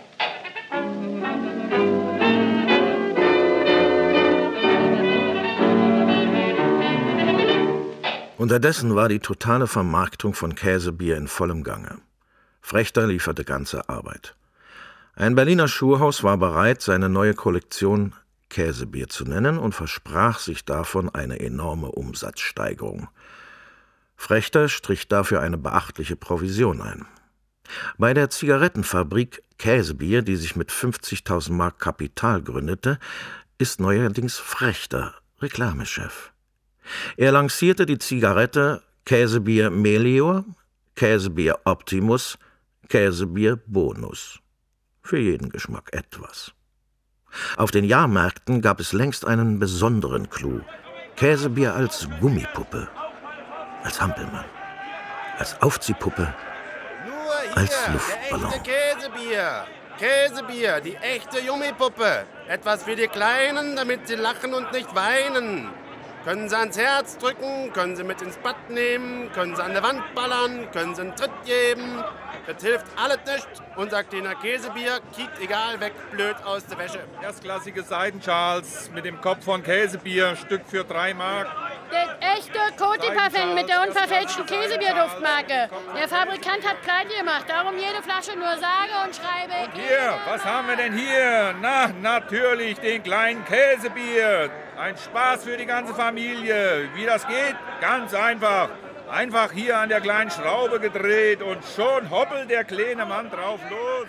Unterdessen war die totale Vermarktung von Käsebier in vollem Gange. Frechter lieferte ganze Arbeit. Ein Berliner Schuhhaus war bereit, seine neue Kollektion Käsebier zu nennen und versprach sich davon eine enorme Umsatzsteigerung. Frechter strich dafür eine beachtliche Provision ein. Bei der Zigarettenfabrik Käsebier, die sich mit fünfzigtausend Mark Kapital gründete, ist neuerdings Frechter Reklamechef. Er lancierte die Zigarette Käsebier Melior, Käsebier Optimus, Käsebier Bonus. Für jeden Geschmack etwas. Auf den Jahrmärkten gab es längst einen besonderen Clou. Käsebier als Gummipuppe, als Hampelmann, als Aufziehpuppe, als Luftballon. Der echte Käsebier. Käsebier, die echte Gummipuppe. Etwas für die Kleinen, damit sie lachen und nicht weinen. Können Sie ans Herz drücken, können Sie mit ins Bad nehmen, können Sie an der Wand ballern, können Sie einen Tritt geben. Das hilft alles nicht. Unser kleiner Käsebier kickt egal weg, blöd aus der Wäsche. Erstklassige Seiden-Charles mit dem Kopf von Käsebier, Stück für drei Mark. Das echte Coty-Parfum mit der unverfälschten Käsebier-Duftmarke. Der Fabrikant hat pleite gemacht, darum jede Flasche nur sage und schreibe. Hier, was haben wir denn hier? Na, natürlich den kleinen Käsebier. Ein Spaß für die ganze Familie. Wie das geht? Ganz einfach. Einfach hier an der kleinen Schraube gedreht und schon hoppelt der kleine Mann drauf los.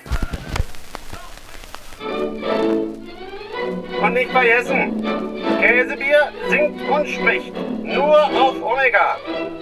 Und nicht vergessen, Käsebier singt und spricht. Nur auf Omega.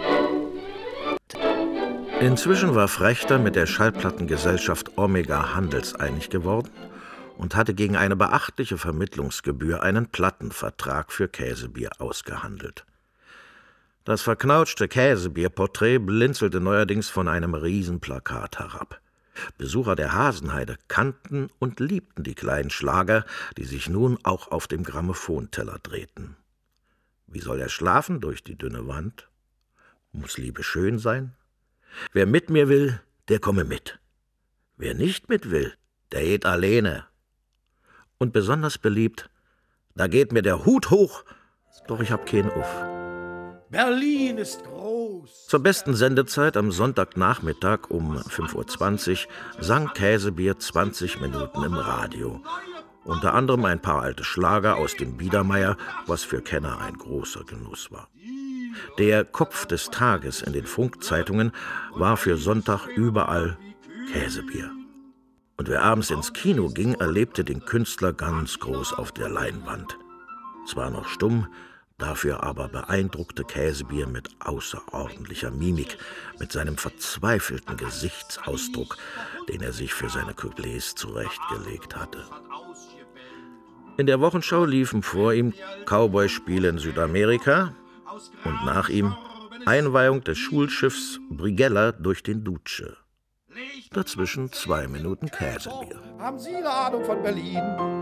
Inzwischen war Frechter mit der Schallplattengesellschaft Omega handelseinig geworden und hatte gegen eine beachtliche Vermittlungsgebühr einen Plattenvertrag für Käsebier ausgehandelt. Das verknautschte Käsebierporträt blinzelte neuerdings von einem Riesenplakat herab. Besucher der Hasenheide kannten und liebten die kleinen Schlager, die sich nun auch auf dem Grammophonteller drehten. Wie soll er schlafen durch die dünne Wand? Muss Liebe schön sein? Wer mit mir will, der komme mit. Wer nicht mit will, der geht alleine. Und besonders beliebt, da geht mir der Hut hoch, doch ich hab keinen Uff. Berlin ist groß. Zur besten Sendezeit am Sonntagnachmittag um fünf Uhr zwanzig sang Käsebier zwanzig Minuten im Radio. Unter anderem ein paar alte Schlager aus dem Biedermeier, was für Kenner ein großer Genuss war. Der Kopf des Tages in den Funkzeitungen war für Sonntag überall Käsebier. Und wer abends ins Kino ging, erlebte den Künstler ganz groß auf der Leinwand. Zwar noch stumm, Dafür aber beeindruckte Käsebier mit außerordentlicher Mimik, mit seinem verzweifelten Gesichtsausdruck, den er sich für seine Couplets zurechtgelegt hatte. In der Wochenschau liefen vor ihm Cowboyspiele in Südamerika und nach ihm Einweihung des Schulschiffs Brigella durch den Duce. Dazwischen zwei Minuten Käsebier. Haben Sie eine Ahnung von Berlin?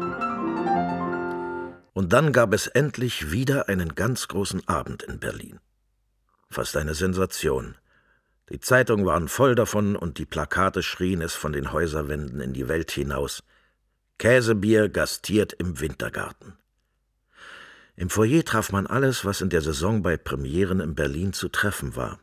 Und dann gab es endlich wieder einen ganz großen Abend in Berlin. Fast eine Sensation. Die Zeitungen waren voll davon und die Plakate schrien es von den Häuserwänden in die Welt hinaus. Käsebier gastiert im Wintergarten. Im Foyer traf man alles, was in der Saison bei Premieren in Berlin zu treffen war.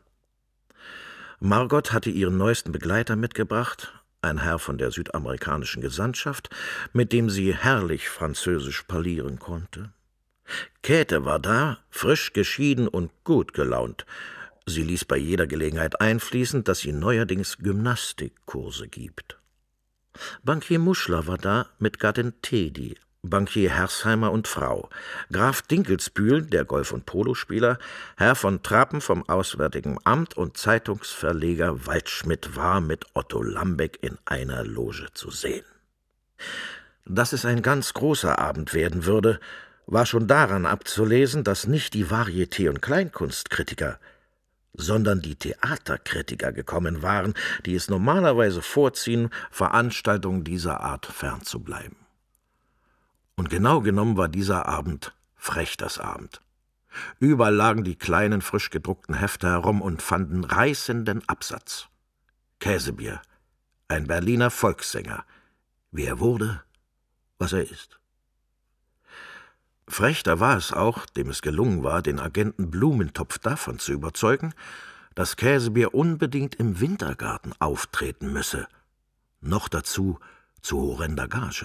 Margot hatte ihren neuesten Begleiter mitgebracht, ein Herr von der südamerikanischen Gesandtschaft, mit dem sie herrlich französisch parlieren konnte. Käthe war da, frisch geschieden und gut gelaunt. Sie ließ bei jeder Gelegenheit einfließen, dass sie neuerdings Gymnastikkurse gibt. Bankier Muschler war da mit Gattin Tedi, Bankier Hersheimer und Frau, Graf Dinkelsbühl, der Golf- und Polospieler, Herr von Trappen vom Auswärtigen Amt und Zeitungsverleger Waldschmidt war mit Otto Lambeck in einer Loge zu sehen. Dass es ein ganz großer Abend werden würde, war schon daran abzulesen, dass nicht die Varieté- und Kleinkunstkritiker, sondern die Theaterkritiker gekommen waren, die es normalerweise vorziehen, Veranstaltungen dieser Art fernzubleiben. Und genau genommen war dieser Abend Frechters Abend. Überall lagen die kleinen, frisch gedruckten Hefte herum und fanden reißenden Absatz. Käsebier, ein Berliner Volkssänger, wie er wurde, was er ist. Frechter war es auch, dem es gelungen war, den Agenten Blumentopf davon zu überzeugen, dass Käsebier unbedingt im Wintergarten auftreten müsse, noch dazu zu horrender Gage.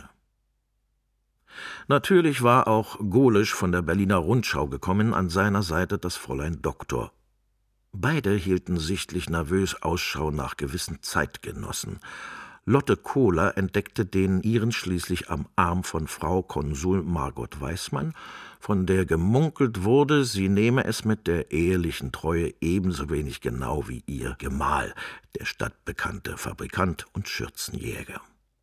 Natürlich war auch Golisch von der Berliner Rundschau gekommen, an seiner Seite das Fräulein Doktor. Beide hielten sichtlich nervös Ausschau nach gewissen Zeitgenossen. Lotte Kohler entdeckte den ihren schließlich am Arm von Frau Konsul Margot Weissmann, von der gemunkelt wurde, sie nehme es mit der ehelichen Treue ebenso wenig genau wie ihr Gemahl, der stadtbekannte Fabrikant und Schürzenjäger.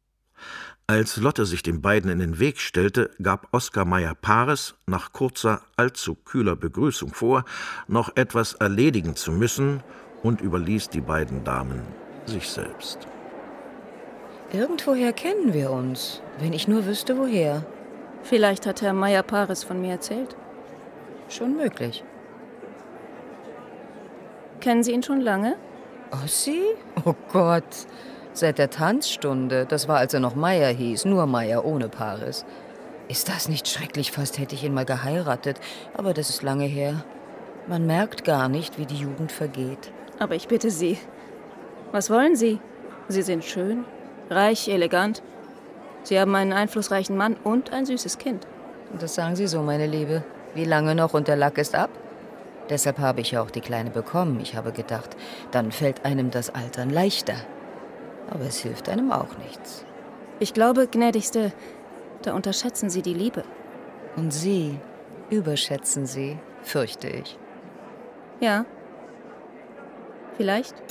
Als Lotte sich den beiden in den Weg stellte, gab Oskar Meyer-Pares nach kurzer, allzu kühler Begrüßung vor, noch etwas erledigen zu müssen und überließ die beiden Damen sich selbst. Irgendwoher kennen wir uns, wenn ich nur wüsste, woher. Vielleicht hat Herr Meyer-Pares von mir erzählt. Schon möglich. Kennen Sie ihn schon lange? Ossi? Oh Gott, seit der Tanzstunde. Das war, als er noch Meyer hieß, nur Meyer ohne Pares. Ist das nicht schrecklich? Fast hätte ich ihn mal geheiratet. Aber das ist lange her. Man merkt gar nicht, wie die Jugend vergeht. Aber ich bitte Sie, was wollen Sie? Sie sind schön, reich, elegant. Sie haben einen einflussreichen Mann und ein süßes Kind. Das sagen Sie so, meine Liebe. Wie lange noch und der Lack ist ab? Deshalb habe ich ja auch die Kleine bekommen. Ich habe gedacht, dann fällt einem das Altern leichter. Aber es hilft einem auch nichts. Ich glaube, gnädigste, da unterschätzen Sie die Liebe. Und Sie überschätzen sie, fürchte ich. Ja. Vielleicht.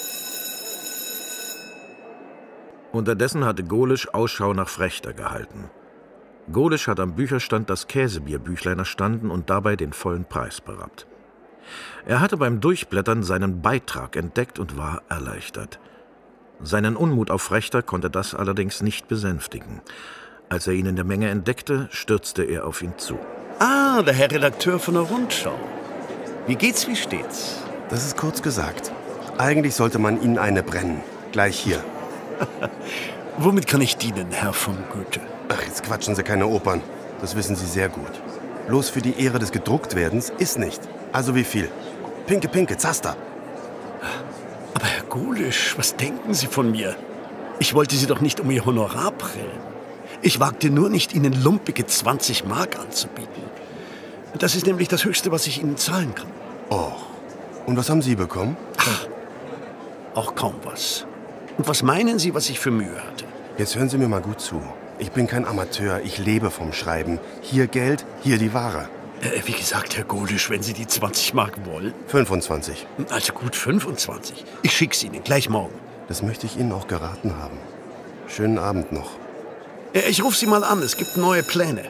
Unterdessen hatte Golisch Ausschau nach Frechter gehalten. Golisch hat am Bücherstand das Käsebierbüchlein erstanden und dabei den vollen Preis berappt. Er hatte beim Durchblättern seinen Beitrag entdeckt und war erleichtert. Seinen Unmut auf Frechter konnte das allerdings nicht besänftigen. Als er ihn in der Menge entdeckte, stürzte er auf ihn zu. Ah, der Herr Redakteur von der Rundschau. Wie geht's, wie steht's? Das ist kurz gesagt. Eigentlich sollte man Ihnen eine brennen. Gleich hier. Womit kann ich dienen, Herr von Goethe? Ach, jetzt quatschen Sie keine Opern. Das wissen Sie sehr gut. Bloß für die Ehre des Gedrucktwerdens ist nicht. Also wie viel? Pinke, pinke, Zaster. Aber Herr Golisch, was denken Sie von mir? Ich wollte Sie doch nicht um Ihr Honorar prellen. Ich wagte nur nicht, Ihnen lumpige zwanzig Mark anzubieten. Das ist nämlich das Höchste, was ich Ihnen zahlen kann. Och, und was haben Sie bekommen? Ach, auch kaum was. Und was meinen Sie, was ich für Mühe hatte? Jetzt hören Sie mir mal gut zu. Ich bin kein Amateur, ich lebe vom Schreiben. Hier Geld, hier die Ware. Äh, wie gesagt, Herr Golisch, wenn Sie die zwanzig Mark wollen. fünfundzwanzig. Also gut, fünfundzwanzig. Ich schick's Ihnen gleich morgen. Das möchte ich Ihnen auch geraten haben. Schönen Abend noch. Äh, ich rufe Sie mal an, es gibt neue Pläne.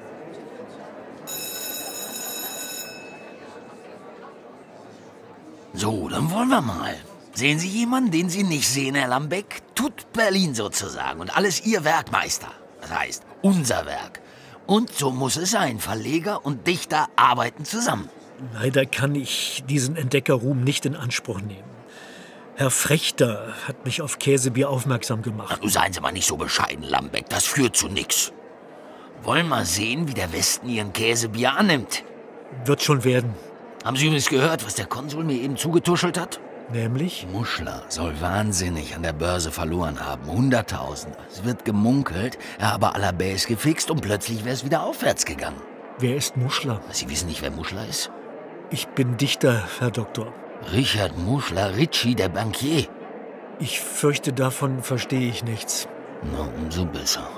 So, dann wollen wir mal. Sehen Sie jemanden, den Sie nicht sehen, Herr Lambeck? Tut Berlin sozusagen und alles Ihr Werkmeister. Das heißt, unser Werk. Und so muss es sein. Verleger und Dichter arbeiten zusammen. Leider kann ich diesen Entdeckerruhm nicht in Anspruch nehmen. Herr Frechter hat mich auf Käsebier aufmerksam gemacht. Ach, seien Sie mal nicht so bescheiden, Lambeck. Das führt zu nichts. Wollen mal sehen, wie der Westen Ihren Käsebier annimmt. Wird schon werden. Haben Sie übrigens gehört, was der Konsul mir eben zugetuschelt hat? Nämlich? Muschler soll wahnsinnig an der Börse verloren haben. hunderttausend. Es wird gemunkelt, er habe Alabäs gefixt und plötzlich wäre es wieder aufwärts gegangen. Wer ist Muschler? Sie wissen nicht, wer Muschler ist? Ich bin Dichter, Herr Doktor. Richard Muschler, Ritchie, der Bankier. Ich fürchte, davon verstehe ich nichts. Na, umso besser.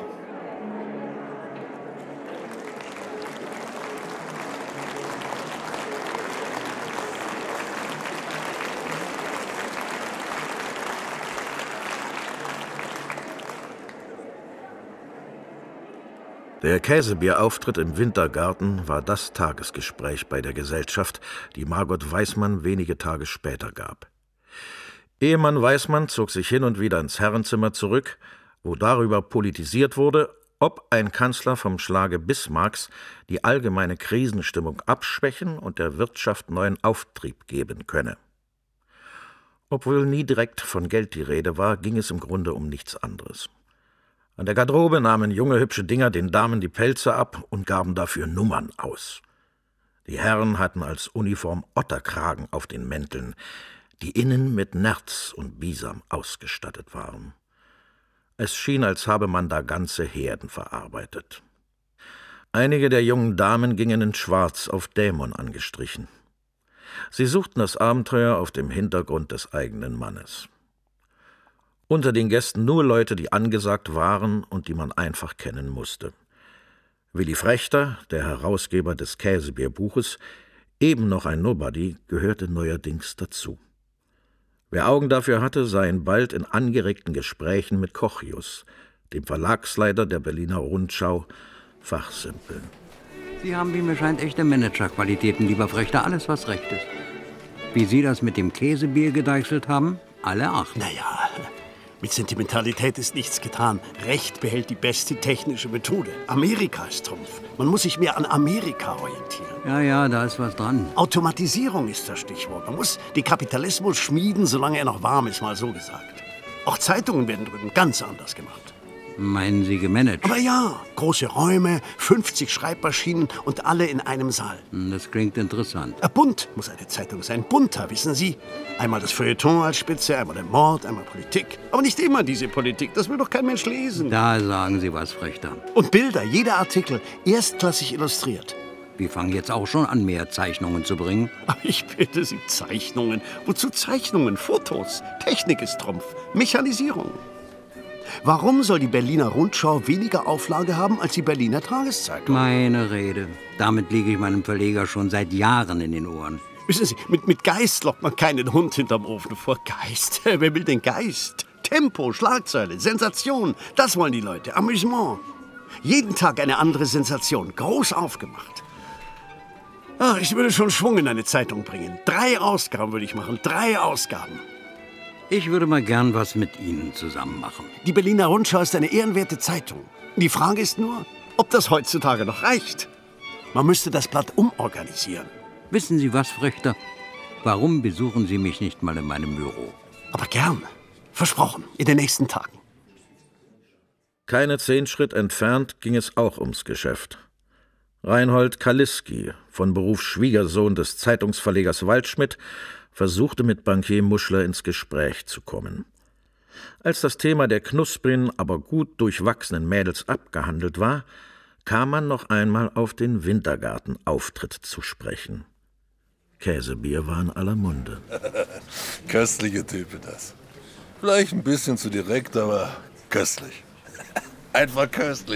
Der Käsebierauftritt im Wintergarten war das Tagesgespräch bei der Gesellschaft, die Margot Weissmann wenige Tage später gab. Ehemann Weissmann zog sich hin und wieder ins Herrenzimmer zurück, wo darüber politisiert wurde, ob ein Kanzler vom Schlage Bismarcks die allgemeine Krisenstimmung abschwächen und der Wirtschaft neuen Auftrieb geben könne. Obwohl nie direkt von Geld die Rede war, ging es im Grunde um nichts anderes. An der Garderobe nahmen junge, hübsche Dinger den Damen die Pelze ab und gaben dafür Nummern aus. Die Herren hatten als Uniform Otterkragen auf den Mänteln, die innen mit Nerz und Bisam ausgestattet waren. Es schien, als habe man da ganze Herden verarbeitet. Einige der jungen Damen gingen in Schwarz auf Dämon angestrichen. Sie suchten das Abenteuer auf dem Hintergrund des eigenen Mannes. Unter den Gästen nur Leute, die angesagt waren und die man einfach kennen musste. Willi Frechter, der Herausgeber des Käsebierbuches, eben noch ein Nobody, gehörte neuerdings dazu. Wer Augen dafür hatte, sah ihn bald in angeregten Gesprächen mit Kochius, dem Verlagsleiter der Berliner Rundschau, fachsimpeln. Sie haben, wie mir scheint, echte Managerqualitäten, lieber Frechter, alles was recht ist. Wie Sie das mit dem Käsebier gedeichselt haben, alle acht. Naja, mit Sentimentalität ist nichts getan. Recht behält die beste technische Methode. Amerika ist Trumpf. Man muss sich mehr an Amerika orientieren. Ja, ja, da ist was dran. Automatisierung ist das Stichwort. Man muss den Kapitalismus schmieden, solange er noch warm ist, mal so gesagt. Auch Zeitungen werden drüben ganz anders gemacht. Meinen Sie gemanagt? Aber ja, große Räume, fünfzig Schreibmaschinen und alle in einem Saal. Das klingt interessant. Bunt muss eine Zeitung sein. Bunter, wissen Sie. Einmal das Feuilleton als Spitze, einmal der Mord, einmal Politik. Aber nicht immer diese Politik, das will doch kein Mensch lesen. Da sagen Sie was, Frechter. Und Bilder, jeder Artikel, erstklassig illustriert. Wir fangen jetzt auch schon an, mehr Zeichnungen zu bringen. Aber ich bitte Sie, Zeichnungen. Wozu Zeichnungen? Fotos. Technik ist Trumpf. Mechanisierung. Warum soll die Berliner Rundschau weniger Auflage haben als die Berliner Tageszeitung? Meine Rede. Damit liege ich meinem Verleger schon seit Jahren in den Ohren. Wissen Sie, mit, mit Geist lockt man keinen Hund hinterm Ofen vor. Geist? Wer will denn Geist? Tempo, Schlagzeile, Sensation. Das wollen die Leute. Amüsement. Jeden Tag eine andere Sensation. Groß aufgemacht. Ach, ich würde schon Schwung in eine Zeitung bringen. Drei Ausgaben würde ich machen. Drei Ausgaben. Ich würde mal gern was mit Ihnen zusammen machen. Die Berliner Rundschau ist eine ehrenwerte Zeitung. Die Frage ist nur, ob das heutzutage noch reicht. Man müsste das Blatt umorganisieren. Wissen Sie was, Frechter? Warum besuchen Sie mich nicht mal in meinem Büro? Aber gern. Versprochen. In den nächsten Tagen. Keine zehn Schritt entfernt ging es auch ums Geschäft. Reinhold Kaliski, von Beruf Schwiegersohn des Zeitungsverlegers Waldschmidt, versuchte mit Bankier Muschler ins Gespräch zu kommen. Als das Thema der knusprigen, aber gut durchwachsenen Mädels abgehandelt war, kam man noch einmal auf den Wintergartenauftritt zu sprechen. Käsebier war in aller Munde. Köstliche Type das. Vielleicht ein bisschen zu direkt, aber köstlich. Einfach köstlich.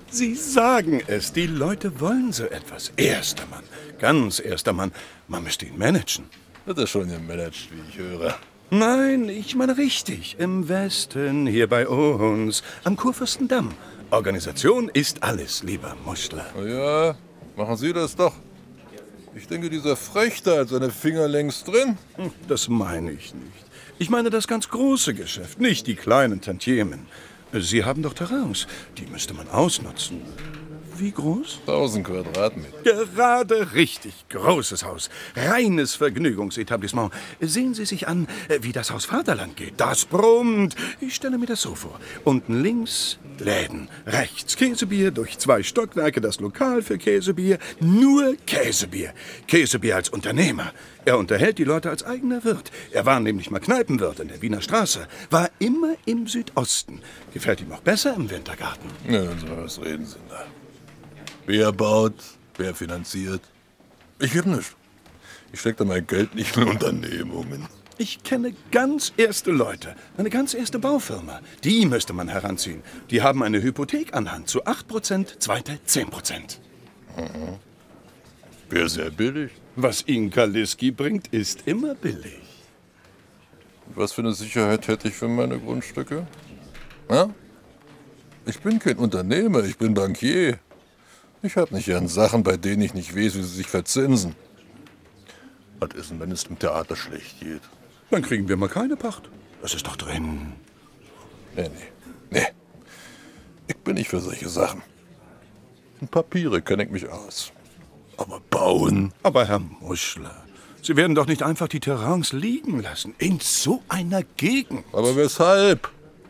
Sie sagen es, die Leute wollen so etwas. Erster Mann, ganz erster Mann. Man müsste ihn managen. Wird er schon gemanagt, wie ich höre. Nein, ich meine richtig. Im Westen, hier bei uns, am Kurfürstendamm. Organisation ist alles, lieber Muschler. Na ja, machen Sie das doch. Ich denke, dieser Frechter hat seine Finger längst drin. Das meine ich nicht. Ich meine das ganz große Geschäft, nicht die kleinen Tantiemen. Sie haben doch Terrains, die müsste man ausnutzen. Wie groß? Tausend Quadratmeter. Gerade richtig. Großes Haus. Reines Vergnügungsetablissement. Sehen Sie sich an, wie das Haus Vaterland geht. Das brummt. Ich stelle mir das so vor. Unten links Läden. Rechts Käsebier. Durch zwei Stockwerke das Lokal für Käsebier. Nur Käsebier. Käsebier als Unternehmer. Er unterhält die Leute als eigener Wirt. Er war nämlich mal Kneipenwirt in der Wiener Straße. War immer im Südosten. Gefällt ihm auch besser im Wintergarten. Ja, also was reden Sie da? Wer baut, wer finanziert? Ich hab nichts. Ich stecke da mein Geld nicht in Unternehmungen. Ich kenne ganz erste Leute, eine ganz erste Baufirma. Die müsste man heranziehen. Die haben eine Hypothek anhand zu acht Prozent, zweite zehn Prozent. Mhm. Wäre sehr billig. Was Ihnen Kaliski bringt, ist immer billig. Was für eine Sicherheit hätte ich für meine Grundstücke? Ja? Ich bin kein Unternehmer, ich bin Bankier. Ich habe nicht gern Sachen, bei denen ich nicht weiß, wie sie sich verzinsen. Was ist denn, wenn es im Theater schlecht geht? Dann kriegen wir mal keine Pacht. Das ist doch drin. Nee, nee, nee. Ich bin nicht für solche Sachen. In Papiere kenne ich mich aus. Aber bauen? Aber Herr Muschler, Sie werden doch nicht einfach die Terrains liegen lassen. In so einer Gegend. Aber weshalb?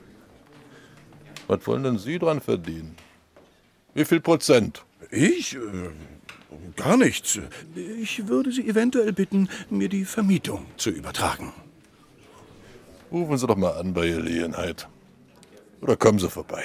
Was wollen denn Sie dran verdienen? Wie viel Prozent? Ich? Äh, gar nichts. Ich würde Sie eventuell bitten, mir die Vermietung zu übertragen. Rufen Sie doch mal an bei Gelegenheit. Oder kommen Sie vorbei.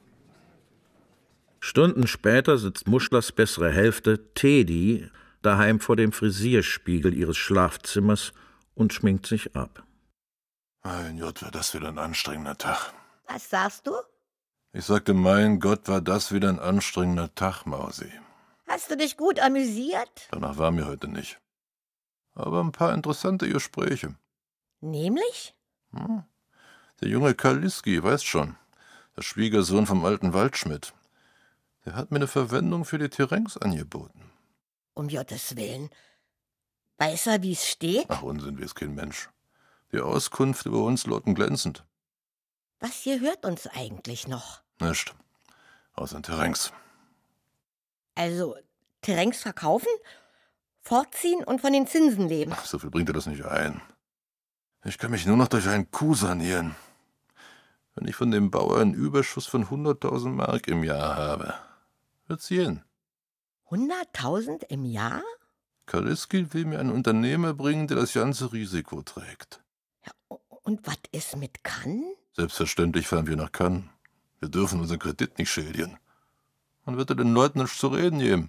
Stunden später sitzt Muschlers bessere Hälfte, Tedi, daheim vor dem Frisierspiegel ihres Schlafzimmers und schminkt sich ab. Mein Gott, war das wieder ein anstrengender Tag. Was sagst du? Ich sagte, mein Gott, war das wieder ein anstrengender Tag, Mausi. Hast du dich gut amüsiert? Danach war mir heute nicht. Aber ein paar interessante Gespräche. Nämlich? Hm. Der junge Kaliski, weißt schon, der Schwiegersohn vom alten Waldschmidt. Der hat mir eine Verwendung für die Terrains angeboten. Um Gottes Willen. Weiß er, wie es steht? Ach, Unsinn, wie es kein Mensch. Die Auskunft über uns lauten glänzend. Was gehört uns eigentlich noch? Nicht. Außer Terrains. Also, Terrains verkaufen, fortziehen und von den Zinsen leben. Ach, so viel bringt dir das nicht ein. Ich kann mich nur noch durch einen Kuh sanieren. Wenn ich von dem Bauer einen Überschuss von hunderttausend Mark im Jahr habe, wird's gehen. hunderttausend im Jahr? Kaliski will mir einen Unternehmer bringen, der das ganze Risiko trägt. Ja, und was ist mit Cannes? Selbstverständlich fahren wir nach Cannes. Wir dürfen unseren Kredit nicht schädigen. Man wird den Leuten nichts zu reden geben.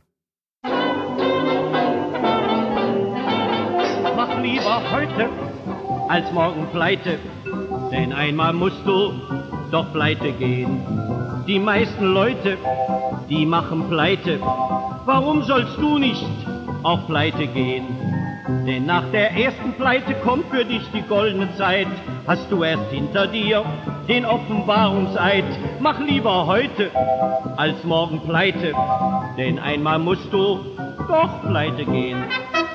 Mach lieber heute als morgen pleite, denn einmal musst du doch pleite gehen. Die meisten Leute, die machen pleite. Warum sollst du nicht auch pleite gehen? Denn nach der ersten Pleite kommt für dich die goldene Zeit. Hast du erst hinter dir den Offenbarungseid. Mach lieber heute als morgen pleite, denn einmal musst du doch pleite gehen.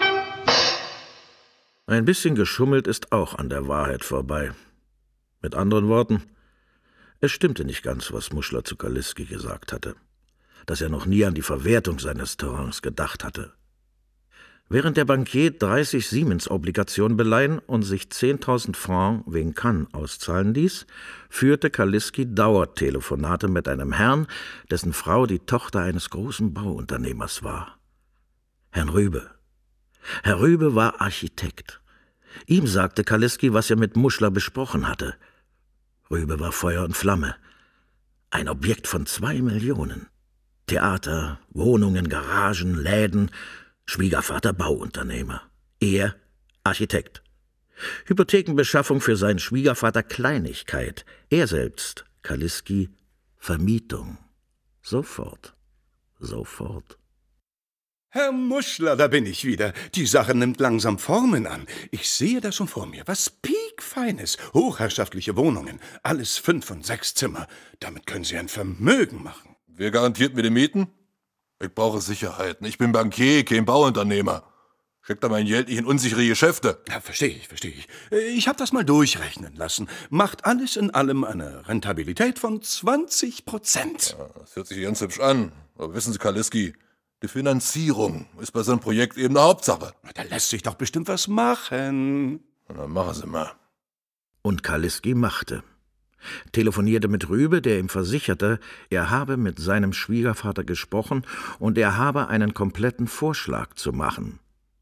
Ein bisschen geschummelt ist auch an der Wahrheit vorbei. Mit anderen Worten, es stimmte nicht ganz, was Muschler zu Kaliski gesagt hatte, dass er noch nie an die Verwertung seines Terrains gedacht hatte. Während der Bankier dreißig Siemens-Obligationen beleihen und sich zehntausend Francs wegen Cannes auszahlen ließ, führte Kaliski Dauertelefonate mit einem Herrn, dessen Frau die Tochter eines großen Bauunternehmers war. Herrn Rübe. Herr Rübe war Architekt. Ihm sagte Kaliski, was er mit Muschler besprochen hatte. Rübe war Feuer und Flamme. Ein Objekt von zwei Millionen. Theater, Wohnungen, Garagen, Läden, Schwiegervater Bauunternehmer. Er Architekt. Hypothekenbeschaffung für seinen Schwiegervater Kleinigkeit. Er selbst, Kaliski, Vermietung. Sofort, sofort. Herr Muschler, da bin ich wieder. Die Sache nimmt langsam Formen an. Ich sehe das schon vor mir. Was piekfeines, hochherrschaftliche Wohnungen. Alles fünf und sechs Zimmer. Damit können Sie ein Vermögen machen. Wer garantiert mir die Mieten? Ich brauche Sicherheiten. Ich bin Bankier, kein Bauunternehmer. Steckt da mein Geld nicht in unsichere Geschäfte. Ja, verstehe ich, verstehe ich. Ich habe das mal durchrechnen lassen. Macht alles in allem eine Rentabilität von zwanzig Prozent. Ja, das hört sich ganz hübsch an. Aber wissen Sie, Kaliski, die Finanzierung ist bei so einem Projekt eben eine Hauptsache. Da lässt sich doch bestimmt was machen. Na, dann machen Sie mal. Und Kaliski machte. Telefonierte mit Rübe, der ihm versicherte, er habe mit seinem Schwiegervater gesprochen und er habe einen kompletten Vorschlag zu machen.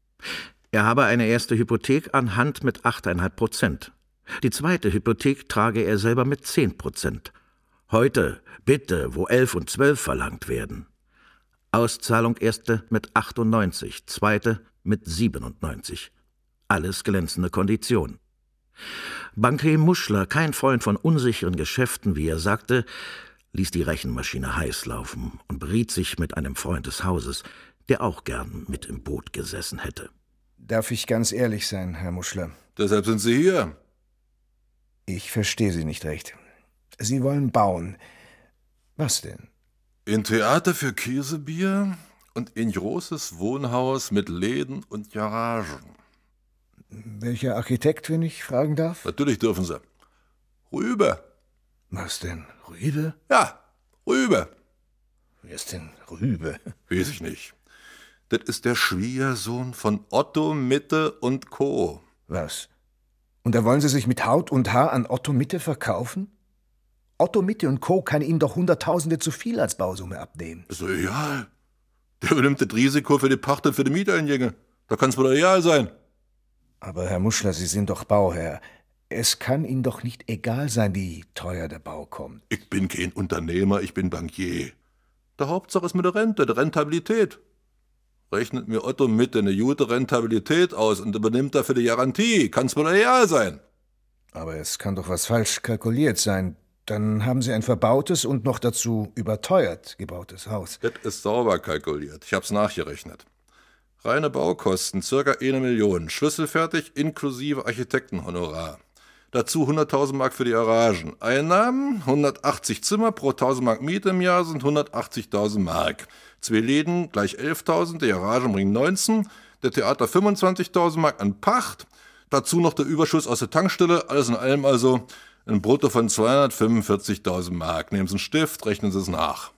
Er habe eine erste Hypothek an Hand mit acht Komma fünf Prozent. Die zweite Hypothek trage er selber mit zehn Prozent. Heute, bitte, wo elf und zwölf verlangt werden. Auszahlung erste mit achtundneunzig, zweite mit siebenundneunzig. Alles glänzende Kondition. Bankier Muschler, kein Freund von unsicheren Geschäften, wie er sagte, ließ die Rechenmaschine heiß laufen und beriet sich mit einem Freund des Hauses, der auch gern mit im Boot gesessen hätte. Darf ich ganz ehrlich sein, Herr Muschler? Deshalb sind Sie hier. Ich verstehe Sie nicht recht. Sie wollen bauen. Was denn? Ein Theater für Käsebier und ein großes Wohnhaus mit Läden und Garagen. Welcher Architekt, wenn ich fragen darf? Natürlich dürfen Sie. Rübe. Was denn? Rübe? Ja, Rübe. Wer ist denn Rübe? Weiß ich nicht. Das ist der Schwiegersohn von Otto Mitte und Co. Was? Und da wollen Sie sich mit Haut und Haar an Otto Mitte verkaufen? Otto Mitte und Co. kann Ihnen doch Hunderttausende zu viel als Bausumme abnehmen. Ist doch egal. Der übernimmt das Risiko für die Pacht und für die Mieteingänge. Da kann es wohl egal sein. Aber Herr Muschler, Sie sind doch Bauherr. Es kann Ihnen doch nicht egal sein, wie teuer der Bau kommt. Ich bin kein Unternehmer, ich bin Bankier. Der Hauptsache ist mit der Rente, der Rentabilität. Rechnet mir Otto Mitte eine gute Rentabilität aus und übernimmt dafür die Garantie. Kann's wohl real sein. Aber es kann doch was falsch kalkuliert sein. Dann haben Sie ein verbautes und noch dazu überteuert gebautes Haus. Das ist sauber kalkuliert. Ich hab's nachgerechnet. Reine Baukosten, circa eine Million. Schlüsselfertig, inklusive Architektenhonorar. Dazu hunderttausend Mark für die Garagen. Einnahmen, hundertachtzig Zimmer pro tausend Mark Miete im Jahr sind hundertachtzigtausend Mark. Zwei Läden gleich elftausend, die Garagen bringen neunzehn, der Theater fünfundzwanzigtausend Mark an Pacht. Dazu noch der Überschuss aus der Tankstelle, alles in allem also ein Brutto von zweihundertfünfundvierzigtausend Mark. Nehmen Sie einen Stift, rechnen Sie es nach.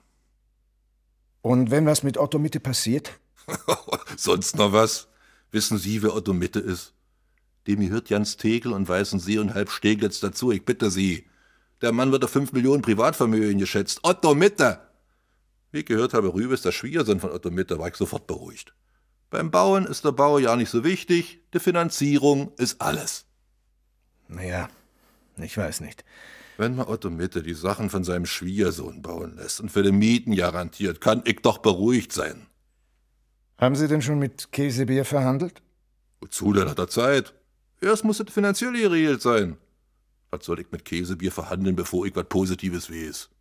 Und wenn was mit Otto Mitte passiert? Sonst noch was? Wissen Sie, wer Otto Mitte ist? Dem gehört Jans Tegel und Weißensee und halb Steglitz dazu, ich bitte Sie. Der Mann wird auf fünf Millionen Privatvermögen geschätzt. Otto Mitte! Wie ich gehört habe, Rübe ist der Schwiegersohn von Otto Mitte, war ich sofort beruhigt. Beim Bauen ist der Bau ja nicht so wichtig, die Finanzierung ist alles. Naja, ich weiß nicht. Wenn man Otto Mitte die Sachen von seinem Schwiegersohn bauen lässt und für die Mieten garantiert, kann ich doch beruhigt sein. Haben Sie denn schon mit Käsebier verhandelt? Wozu denn hat er Zeit? Erst muss es finanziell geregelt sein. Was soll ich mit Käsebier verhandeln, bevor ich was Positives weiß?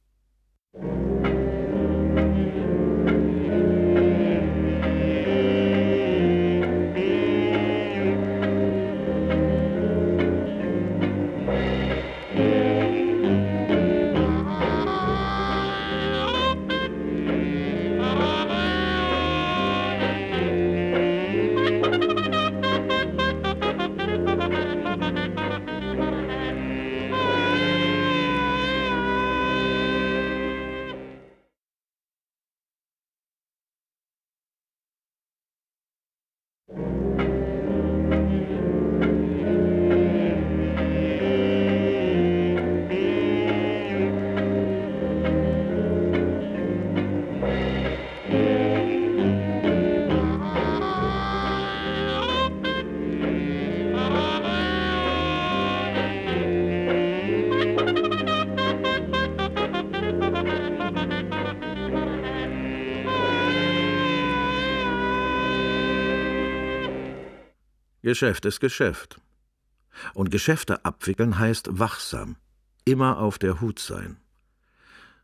Geschäft ist Geschäft. Und Geschäfte abwickeln heißt wachsam, immer auf der Hut sein.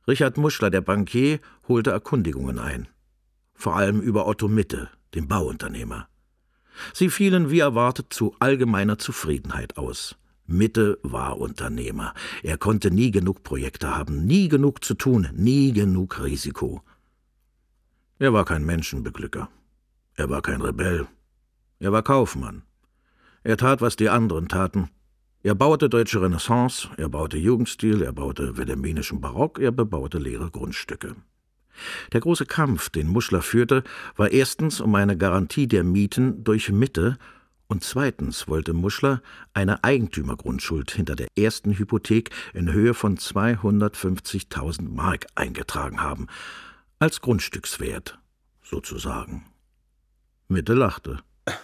Richard Muschler, der Bankier, holte Erkundigungen ein. Vor allem über Otto Mitte, den Bauunternehmer. Sie fielen wie erwartet zu allgemeiner Zufriedenheit aus. Mitte war Unternehmer. Er konnte nie genug Projekte haben, nie genug zu tun, nie genug Risiko. Er war kein Menschenbeglücker. Er war kein Rebell. Er war Kaufmann. Er tat, was die anderen taten. Er baute deutsche Renaissance, er baute Jugendstil, er baute wilhelminischen Barock, er bebaute leere Grundstücke. Der große Kampf, den Muschler führte, war erstens um eine Garantie der Mieten durch Mitte und zweitens wollte Muschler eine Eigentümergrundschuld hinter der ersten Hypothek in Höhe von zweihundertfünfzigtausend Mark eingetragen haben, als Grundstückswert sozusagen. Mitte lachte.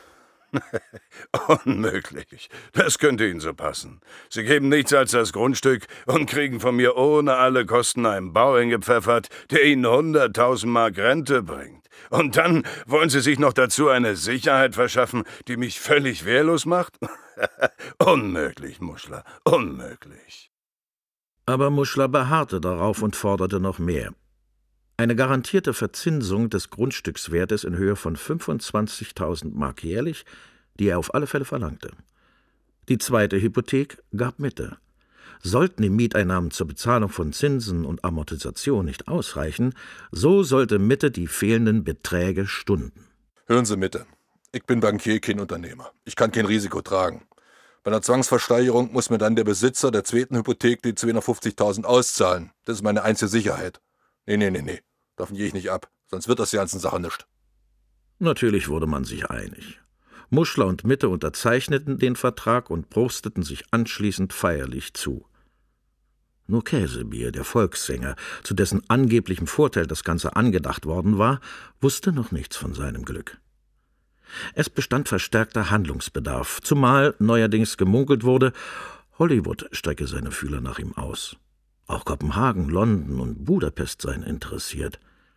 Unmöglich. Das könnte Ihnen so passen. Sie geben nichts als das Grundstück und kriegen von mir ohne alle Kosten einen Bau hingepfeffert, der Ihnen hunderttausend Mark Rente bringt. Und dann wollen Sie sich noch dazu eine Sicherheit verschaffen, die mich völlig wehrlos macht? Unmöglich, Muschler, unmöglich. Aber Muschler beharrte darauf und forderte noch mehr. Eine garantierte Verzinsung des Grundstückswertes in Höhe von fünfundzwanzigtausend Mark jährlich, die er auf alle Fälle verlangte. Die zweite Hypothek gab Mitte. Sollten die Mieteinnahmen zur Bezahlung von Zinsen und Amortisation nicht ausreichen, so sollte Mitte die fehlenden Beträge stunden. Hören Sie, Mitte. Ich bin Bankier, kein Unternehmer. Ich kann kein Risiko tragen. Bei einer Zwangsversteigerung muss mir dann der Besitzer der zweiten Hypothek die zweihundertfünfzigtausend auszahlen. Das ist meine einzige Sicherheit. Nee, nee, nee, nee. Davon gehe ich nicht ab. Sonst wird das die ganze Sache nicht. Natürlich wurde man sich einig. Muschler und Mitte unterzeichneten den Vertrag und prosteten sich anschließend feierlich zu. Nur Käsebier, der Volkssänger, zu dessen angeblichem Vorteil das Ganze angedacht worden war, wusste noch nichts von seinem Glück. Es bestand verstärkter Handlungsbedarf, zumal neuerdings gemunkelt wurde, Hollywood strecke seine Fühler nach ihm aus. Auch Kopenhagen, London und Budapest seien interessiert.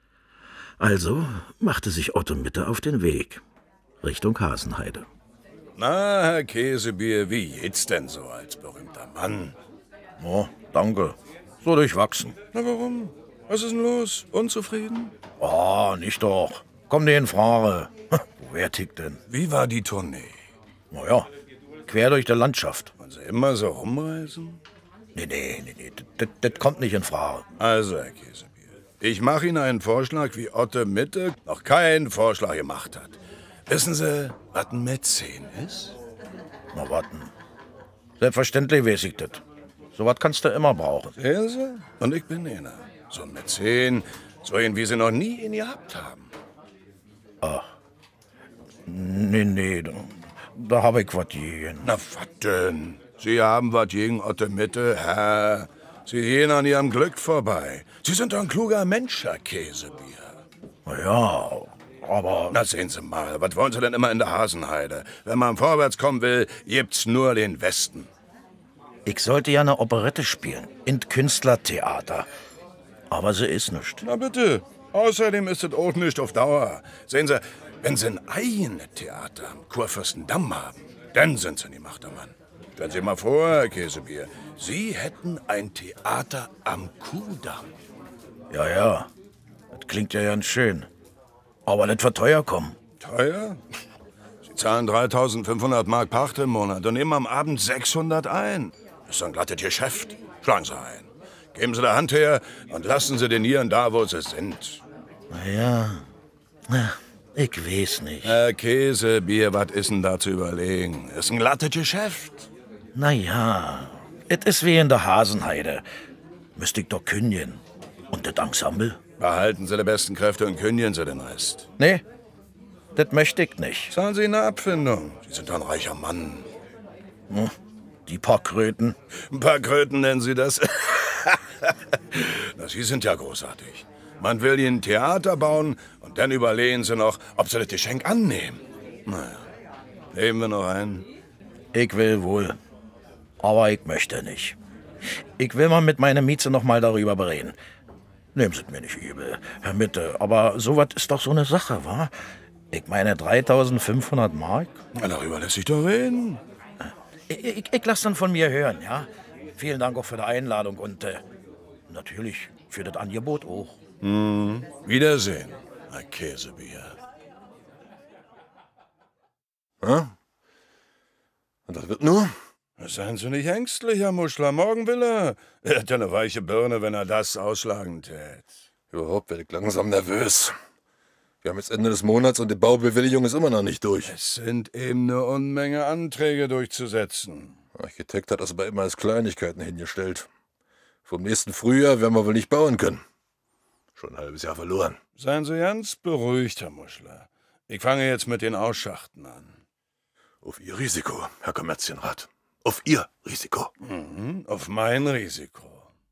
Also machte sich Otto Mitte auf den Weg, Richtung Hasenheide. Na, Herr Käsebier, wie geht's denn so als berühmter Mann? Oh, danke. So durchwachsen. Na, warum? Was ist denn los? Unzufrieden? Oh, nicht doch. Komm dir in Frage. Wer tickt denn? Wie war die Tournee? Na ja, quer durch die Landschaft. Wollen Sie immer so rumreisen? Nee, nee, nee, nee, das, das kommt nicht in Frage. Also, Herr Käsebier, ich mache Ihnen einen Vorschlag, wie Otto Mitte noch keinen Vorschlag gemacht hat. Wissen Sie, was ein Mäzen ist? Na, warten. Selbstverständlich weiß ich das. So was kannst du immer brauchen. Sehen Sie? Und ich bin einer. So ein Mäzen, so einen, wie Sie noch nie ihn gehabt haben. Ach. Nee, nee, da, da habe ich was gegen. Na, was denn? Sie haben was gegen Otto Mitte, Herr. Sie gehen an Ihrem Glück vorbei. Sie sind doch ein kluger Mensch, Herr Käsebier. Na ja, aber... Na, sehen Sie mal, was wollen Sie denn immer in der Hasenheide? Wenn man vorwärts kommen will, gibt's nur den Westen. Ich sollte ja eine Operette spielen, in Künstlertheater. Aber sie ist nicht. Na bitte. Außerdem ist es auch nicht auf Dauer. Sehen Sie, wenn Sie ein eigenes Theater am Kurfürstendamm haben, dann sind Sie ein Machtermann. Stellen Sie mal vor, Herr Käsebier, Sie hätten ein Theater am Kuhdamm. Ja, ja, das klingt ja ganz schön. Aber das wird teuer kommen. Teuer? Sie zahlen dreitausendfünfhundert Mark Pacht im Monat und nehmen am Abend sechshundert ein. Das ist ein glattes Geschäft. Schlagen Sie ein. Geben Sie die Hand her und lassen Sie den Nieren da, wo sie sind. Na ja, na, ich weiß nicht. Herr Käsebier, was ist denn da zu überlegen? Ist ein glattes Geschäft. Na ja, es ist wie in der Hasenheide. Müsste ich doch kündigen. Und das Ensemble? Behalten Sie die besten Kräfte und kündigen Sie den Rest. Nee, das möchte ich nicht. Zahlen Sie eine Abfindung. Sie sind doch ein reicher Mann. Hm, die paar Kröten. Ein paar Kröten nennen Sie das? Na, Sie sind ja großartig. Man will Ihnen ein Theater bauen und dann überlegen Sie noch, ob Sie das Geschenk annehmen. Naja, nehmen wir noch einen. Ich will wohl. Aber ich möchte nicht. Ich will mal mit meiner Mieze noch mal darüber bereden. Nehmen Sie es mir nicht übel, Herr Mitte, aber sowas ist doch so eine Sache, wa? Ich meine dreitausendfünfhundert Mark? Na, darüber lässt sich doch reden. Ich, ich, ich lasse dann von mir hören, ja? Vielen Dank auch für die Einladung und äh, natürlich für das Angebot auch. Hm, Wiedersehen, ein Käsebier. Ja? Und das wird nur? Seien Sie nicht ängstlich, Herr Muschler. Morgen will er. Er hätte eine weiche Birne, wenn er das ausschlagen tät. Überhaupt werde ich langsam nervös. Wir haben jetzt Ende des Monats und die Baubewilligung ist immer noch nicht durch. Es sind eben eine Unmenge Anträge durchzusetzen. Der Architekt hat das aber immer als Kleinigkeiten hingestellt. Vom nächsten Frühjahr werden wir wohl nicht bauen können. Schon ein halbes Jahr verloren. Seien Sie ganz beruhigt, Herr Muschler. Ich fange jetzt mit den Ausschachten an. Auf Ihr Risiko, Herr Kommerzienrat. Auf Ihr Risiko. Mhm, auf mein Risiko.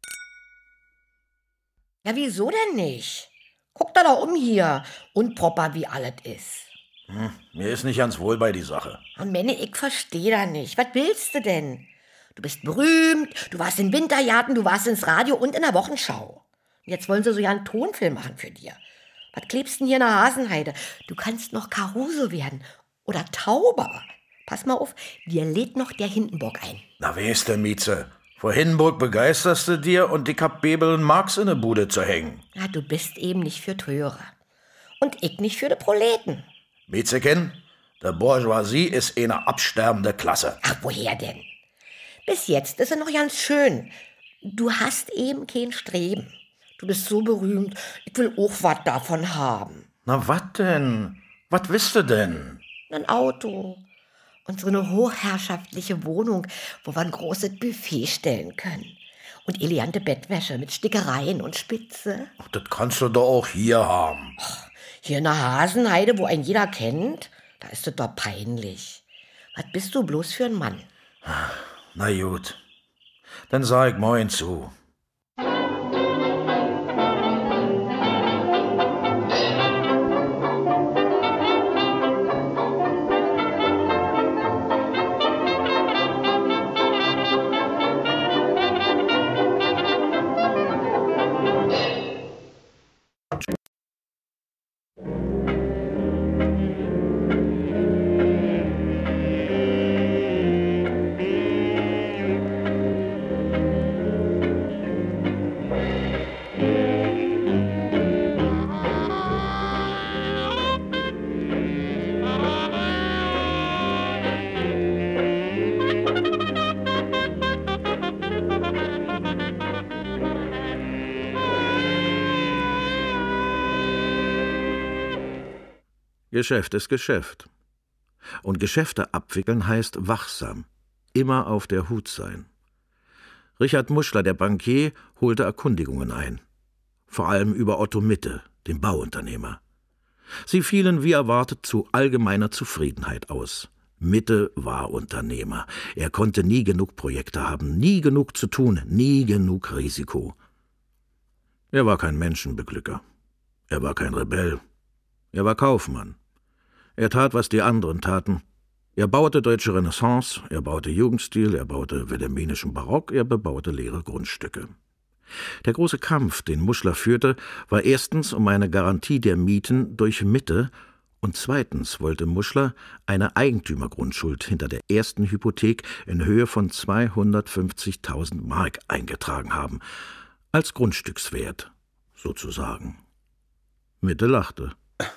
Ja, wieso denn nicht? Guck da doch um hier. Unproper wie alles ist. Hm, mir ist nicht ganz wohl bei die Sache. Und Menne, ich verstehe da nicht. Was willst du denn? Du bist berühmt, du warst in Wintergarten, du warst ins Radio und in der Wochenschau. Und jetzt wollen sie so ja einen Tonfilm machen für dir. Was klebst denn hier in der Hasenheide? Du kannst noch Caruso werden. Oder Tauber. Pass mal auf, dir lädt noch der Hindenburg ein. Na, weißt du, Mieze, vor Hindenburg begeisterst du dir und ich hab Bebel und Marx in der Bude zu hängen. Ja, du bist eben nicht für Töre. Und ich nicht für die Proleten. Miezekin, der Bourgeoisie ist eine absterbende Klasse. Ach, woher denn? Bis jetzt ist er noch ganz schön. Du hast eben kein Streben. Du bist so berühmt, ich will auch was davon haben. Na, wat denn? Was wisst du denn? Ein Auto. Und so eine hochherrschaftliche Wohnung, wo wir ein großes Buffet stellen können. Und elegante Bettwäsche mit Stickereien und Spitze. Ach, das kannst du doch auch hier haben. Ach, hier in der Hasenheide, wo ein jeder kennt, da ist es doch peinlich. Was bist du bloß für ein Mann? Na gut, dann sag ich moin zu. Geschäft ist Geschäft. Und Geschäfte abwickeln heißt wachsam, immer auf der Hut sein. Richard Muschler, der Bankier, holte Erkundigungen ein. Vor allem über Otto Mitte, den Bauunternehmer. Sie fielen wie erwartet zu allgemeiner Zufriedenheit aus. Mitte war Unternehmer. Er konnte nie genug Projekte haben, nie genug zu tun, nie genug Risiko. Er war kein Menschenbeglücker. Er war kein Rebell. Er war Kaufmann. Er tat, was die anderen taten. Er baute deutsche Renaissance, er baute Jugendstil, er baute wilhelminischen Barock, er bebaute leere Grundstücke. Der große Kampf, den Muschler führte, war erstens um eine Garantie der Mieten durch Mitte und zweitens wollte Muschler eine Eigentümergrundschuld hinter der ersten Hypothek in Höhe von zweihundertfünfzigtausend Mark eingetragen haben, als Grundstückswert, sozusagen. Mitte lachte.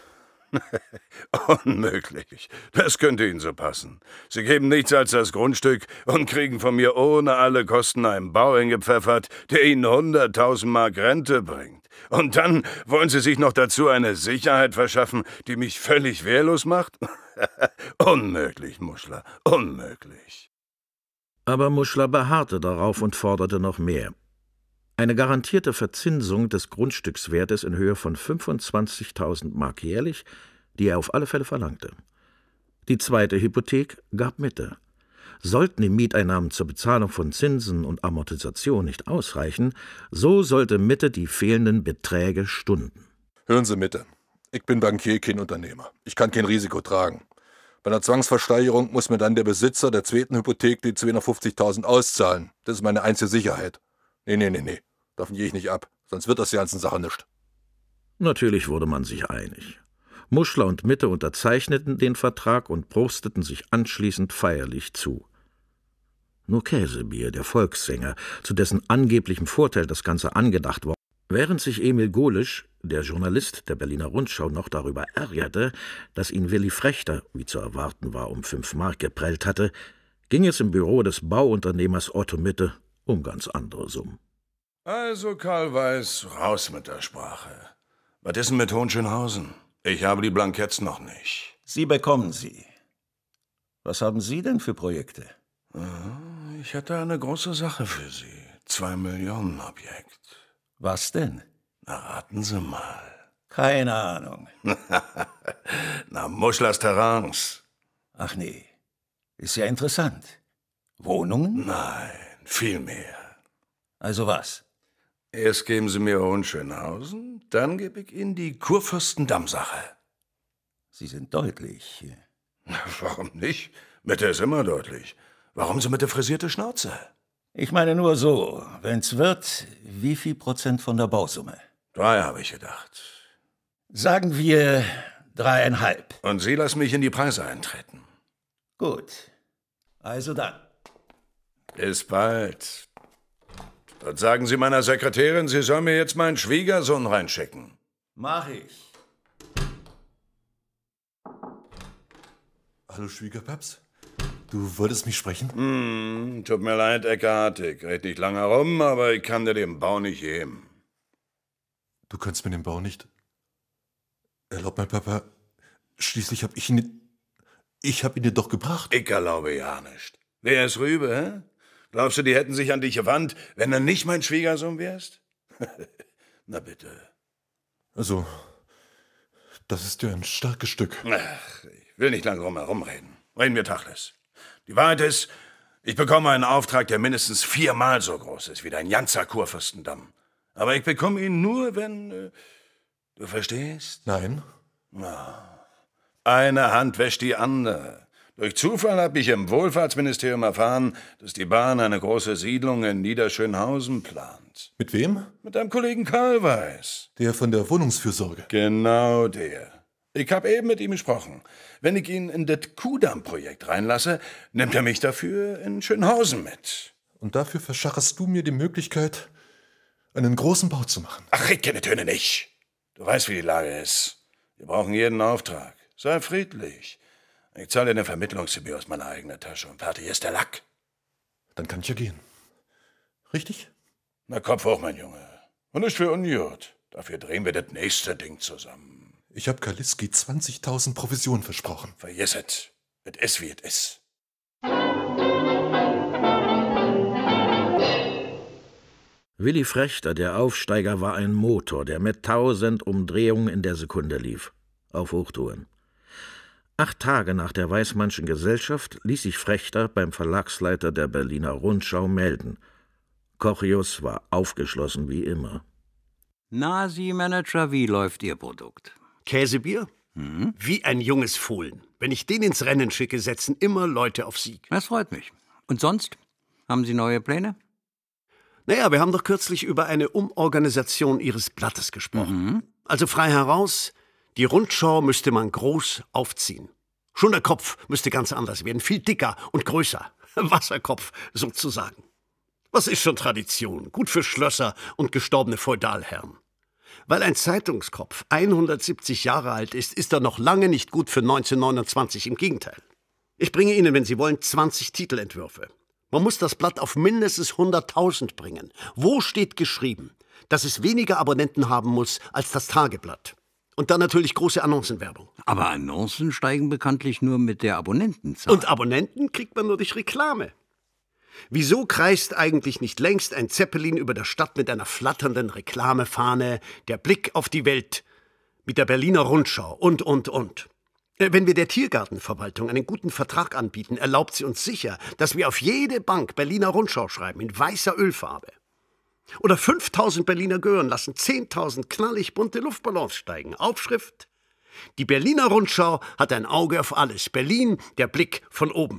Unmöglich. Das könnte Ihnen so passen. Sie geben nichts als das Grundstück und kriegen von mir ohne alle Kosten einen Bau hingepfeffert, der Ihnen hunderttausend Mark Rente bringt. Und dann wollen Sie sich noch dazu eine Sicherheit verschaffen, die mich völlig wehrlos macht? Unmöglich, Muschler, unmöglich. Aber Muschler beharrte darauf und forderte noch mehr. Eine garantierte Verzinsung des Grundstückswertes in Höhe von fünfundzwanzigtausend Mark jährlich, die er auf alle Fälle verlangte. Die zweite Hypothek gab Mitte. Sollten die Mieteinnahmen zur Bezahlung von Zinsen und Amortisation nicht ausreichen, so sollte Mitte die fehlenden Beträge stunden. Hören Sie, Mitte. Ich bin Bankier, kein Unternehmer. Ich kann kein Risiko tragen. Bei einer Zwangsversteigerung muss mir dann der Besitzer der zweiten Hypothek die zweihundertfünfzigtausend auszahlen. Das ist meine einzige Sicherheit. Nee, nee, nee, nee. Davon gehe ich nicht ab. Sonst wird das die ganze Sache nicht. Natürlich wurde man sich einig. Muschler und Mitte unterzeichneten den Vertrag und prosteten sich anschließend feierlich zu. Nur Käsebier, der Volkssänger, zu dessen angeblichem Vorteil das Ganze angedacht war, Während sich Emil Golesch, der Journalist der Berliner Rundschau, noch darüber ärgerte, dass ihn Willi Frechter, wie zu erwarten war, um fünf Mark geprellt hatte, ging es im Büro des Bauunternehmers Otto Mitte um ganz andere Summen. Also, Karl Weiß, raus mit der Sprache. Was ist denn mit Hohenschönhausen? Ich habe die Blanketts noch nicht. Sie bekommen sie. Was haben Sie denn für Projekte? Ich hätte eine große Sache für Sie. Zwei Millionen Objekt. Was denn? Na, raten Sie mal. Keine Ahnung. Na, Muschlers Terrains. Ach nee, ist ja interessant. Wohnungen? Nein, viel mehr. Also was? Erst geben Sie mir Hohenschönhausen, dann gebe ich Ihnen die Kurfürstendamm-Sache. Sie sind deutlich. Warum nicht? Mitte ist immer deutlich. Warum so mit der frisierte Schnauze? Ich meine nur so, wenn's wird, wie viel Prozent von der Bausumme? Drei habe ich gedacht. Sagen wir dreieinhalb. Und Sie lassen mich in die Preise eintreten. Gut. Also dann. Bis bald. Und sagen Sie meiner Sekretärin, sie soll mir jetzt meinen Schwiegersohn reinschicken. Mach ich. Hallo, Schwiegerpaps. Du wolltest mich sprechen? Hm, tut mir leid, Eckart. Ich red nicht lange rum, aber ich kann dir den Bau nicht geben. Du kannst mir den Bau nicht. Erlaub mein Papa. Schließlich hab ich ihn. Ich hab ihn dir doch gebracht. Ich glaube ja nicht. Wer ist Rübe, hä? Glaubst du, die hätten sich an dich gewandt, wenn du nicht mein Schwiegersohn wärst? Na bitte. Also, das ist ja ein starkes Stück. Ach, ich will nicht lange drum herum reden. Reden wir Tacheles. Die Wahrheit ist, ich bekomme einen Auftrag, der mindestens viermal so groß ist wie dein ganzer Kurfürstendamm. Aber ich bekomme ihn nur, wenn... Äh, du verstehst? Nein. Na, eine Hand wäscht die andere. Durch Zufall habe ich im Wohlfahrtsministerium erfahren, dass die Bahn eine große Siedlung in Niederschönhausen plant. Mit wem? Mit deinem Kollegen Karl Weiß. Der von der Wohnungsfürsorge. Genau der. Ich habe eben mit ihm gesprochen. Wenn ich ihn in das Kudamm-Projekt reinlasse, nimmt er mich dafür in Schönhausen mit. Und dafür verschacherst du mir die Möglichkeit, einen großen Bau zu machen. Ach, ich kenne Töne nicht. Du weißt, wie die Lage ist. Wir brauchen jeden Auftrag. Sei friedlich. Ich zahle dir eine Vermittlungsgebühr aus meiner eigenen Tasche und fertig ist der Lack. Dann kann ich ja gehen. Richtig? Na, Kopf hoch, mein Junge. Und nicht für ungut. Dafür drehen wir das nächste Ding zusammen. Ich hab Kaliski zwanzigtausend Provision versprochen. Vergiss es. Es ist, wie es ist. Willi Frechter, der Aufsteiger, war ein Motor, der mit tausend Umdrehungen in der Sekunde lief. Auf Hochtouren. Acht Tage nach der Weismannschen Gesellschaft ließ sich Frechter beim Verlagsleiter der Berliner Rundschau melden. Kochius war aufgeschlossen wie immer. Na, Sie Manager, wie läuft Ihr Produkt? Käsebier? Hm? Wie ein junges Fohlen. Wenn ich den ins Rennen schicke, setzen immer Leute auf Sieg. Das freut mich. Und sonst? Haben Sie neue Pläne? Naja, wir haben doch kürzlich über eine Umorganisation Ihres Blattes gesprochen. Mhm. Also frei heraus, die Rundschau müsste man groß aufziehen. Schon der Kopf müsste ganz anders werden, viel dicker und größer. Wasserkopf sozusagen. Was ist schon Tradition? Gut für Schlösser und gestorbene Feudalherren. Weil ein Zeitungskopf hundertsiebzig Jahre alt ist, ist er noch lange nicht gut für neunzehnhundertneunundzwanzig. Im Gegenteil. Ich bringe Ihnen, wenn Sie wollen, zwanzig Titelentwürfe. Man muss das Blatt auf mindestens hunderttausend bringen. Wo steht geschrieben, dass es weniger Abonnenten haben muss als das Tageblatt? Und dann natürlich große Annoncenwerbung. Aber Annoncen steigen bekanntlich nur mit der Abonnentenzahl. Und Abonnenten kriegt man nur durch Reklame. Wieso kreist eigentlich nicht längst ein Zeppelin über der Stadt mit einer flatternden Reklamefahne, der Blick auf die Welt, mit der Berliner Rundschau und, und, und? Wenn wir der Tiergartenverwaltung einen guten Vertrag anbieten, erlaubt sie uns sicher, dass wir auf jede Bank Berliner Rundschau schreiben, in weißer Ölfarbe. Oder fünftausend Berliner Gören lassen zehntausend knallig bunte Luftballons steigen. Aufschrift: Die Berliner Rundschau hat ein Auge auf alles. Berlin, der Blick von oben.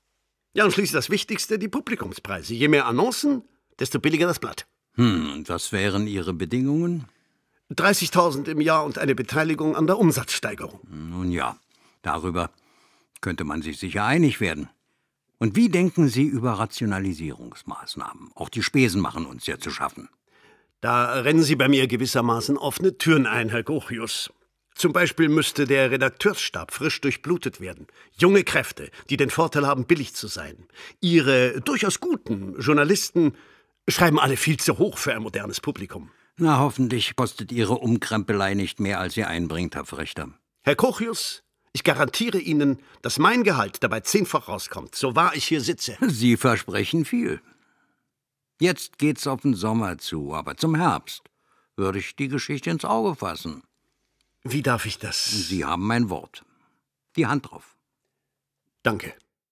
Ja, und schließlich das Wichtigste, die Publikumspreise. Je mehr Annoncen, desto billiger das Blatt. Hm, und was wären Ihre Bedingungen? dreißigtausend im Jahr und eine Beteiligung an der Umsatzsteigerung. Nun ja, darüber könnte man sich sicher einig werden. Und wie denken Sie über Rationalisierungsmaßnahmen? Auch die Spesen machen uns ja zu schaffen. Da rennen Sie bei mir gewissermaßen offene Türen ein, Herr Grochius. Zum Beispiel müsste der Redakteursstab frisch durchblutet werden. Junge Kräfte, die den Vorteil haben, billig zu sein. Ihre durchaus guten Journalisten schreiben alle viel zu hoch für ein modernes Publikum. Na, hoffentlich kostet Ihre Umkrempelei nicht mehr, als sie einbringt, Herr Frichter. Herr Grochius, ich garantiere Ihnen, dass mein Gehalt dabei zehnfach rauskommt, so wahr ich hier sitze. Sie versprechen viel. Jetzt geht's auf den Sommer zu, aber zum Herbst würde ich die Geschichte ins Auge fassen. Wie darf ich das? Sie haben mein Wort. Die Hand drauf. Danke.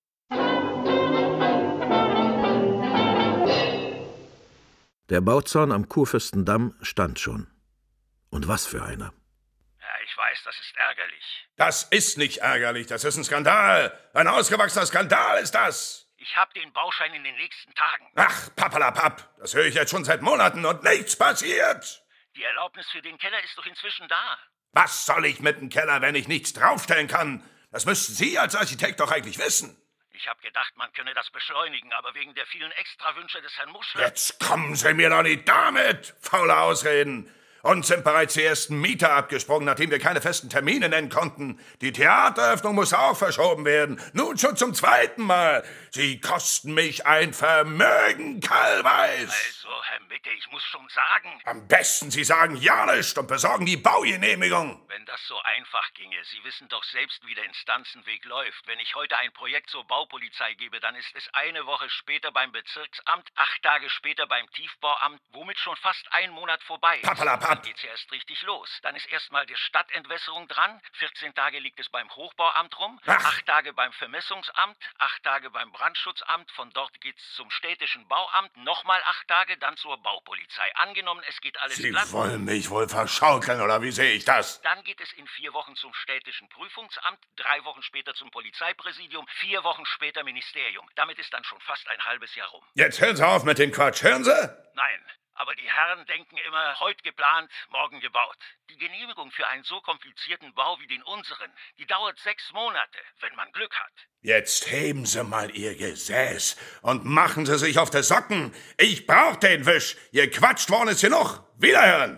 Der Bauzaun am Kurfürstendamm stand schon. Und was für einer. Ja, ich weiß, das ist ärgerlich. Das ist nicht ärgerlich, das ist ein Skandal. Ein ausgewachsener Skandal ist das. Ich habe den Bauschein in den nächsten Tagen. Ach, pappalapapp, das höre ich jetzt schon seit Monaten und nichts passiert. Die Erlaubnis für den Keller ist doch inzwischen da. Was soll ich mit dem Keller, wenn ich nichts draufstellen kann? Das müssten Sie als Architekt doch eigentlich wissen. Ich habe gedacht, man könne das beschleunigen, aber wegen der vielen Extrawünsche des Herrn Muschler... Jetzt kommen Sie mir doch nicht damit, faule Ausreden. Uns sind bereits die ersten Mieter abgesprungen, nachdem wir keine festen Termine nennen konnten. Die Theateröffnung muss auch verschoben werden. Nun schon zum zweiten Mal. Sie kosten mich ein Vermögen, Kallweis. Also, Herr Micke, ich muss schon sagen... Am besten Sie sagen ja nicht und besorgen die Baugenehmigung. Wenn das so einfach ginge. Sie wissen doch selbst, wie der Instanzenweg läuft. Wenn ich heute ein Projekt zur Baupolizei gebe, dann ist es eine Woche später beim Bezirksamt, acht Tage später beim Tiefbauamt, womit schon fast ein Monat vorbei ist. Pappalapapp. Dann geht's ja erst richtig los. Dann ist erstmal die Stadtentwässerung dran. vierzehn Tage liegt es beim Hochbauamt rum. Ach. acht Tage beim Vermessungsamt. acht Tage beim Brandschutzamt. Von dort geht's zum städtischen Bauamt. Nochmal acht Tage, dann zur Baupolizei. Angenommen, es geht alles Sie glatt. wollen mich wohl verschaukeln, oder wie sehe ich das? Dann geht es in vier Wochen zum städtischen Prüfungsamt. Drei Wochen später zum Polizeipräsidium. Vier Wochen später Ministerium. Damit ist dann schon fast ein halbes Jahr rum. Jetzt hören Sie auf mit dem Quatsch, hören Sie? Nein. Aber die Herren denken immer, heute geplant, morgen gebaut. Die Genehmigung für einen so komplizierten Bau wie den unseren, die dauert sechs Monate, wenn man Glück hat. Jetzt heben Sie mal Ihr Gesäß und machen Sie sich auf die Socken. Ich brauch den Wisch. Ihr quatscht worden ist genug. Wiederhören.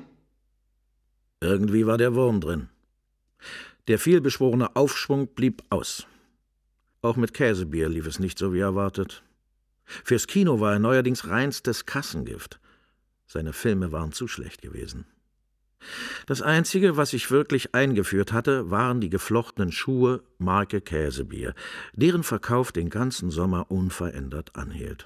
Irgendwie war der Wurm drin. Der vielbeschworene Aufschwung blieb aus. Auch mit Käsebier lief es nicht so wie erwartet. Fürs Kino war er neuerdings reinstes Kassengift. Seine Filme waren zu schlecht gewesen. Das Einzige, was sich wirklich eingeführt hatte, waren die geflochtenen Schuhe Marke Käsebier, deren Verkauf den ganzen Sommer unverändert anhielt.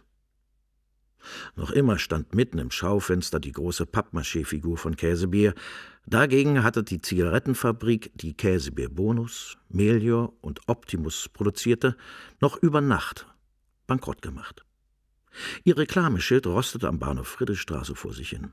Noch immer stand mitten im Schaufenster die große Pappmaché-Figur von Käsebier. Dagegen hatte die Zigarettenfabrik, die Käsebier Bonus, Melior und Optimus produzierte, noch über Nacht bankrott gemacht. Ihr Reklameschild rostete am Bahnhof Friedrichstraße vor sich hin.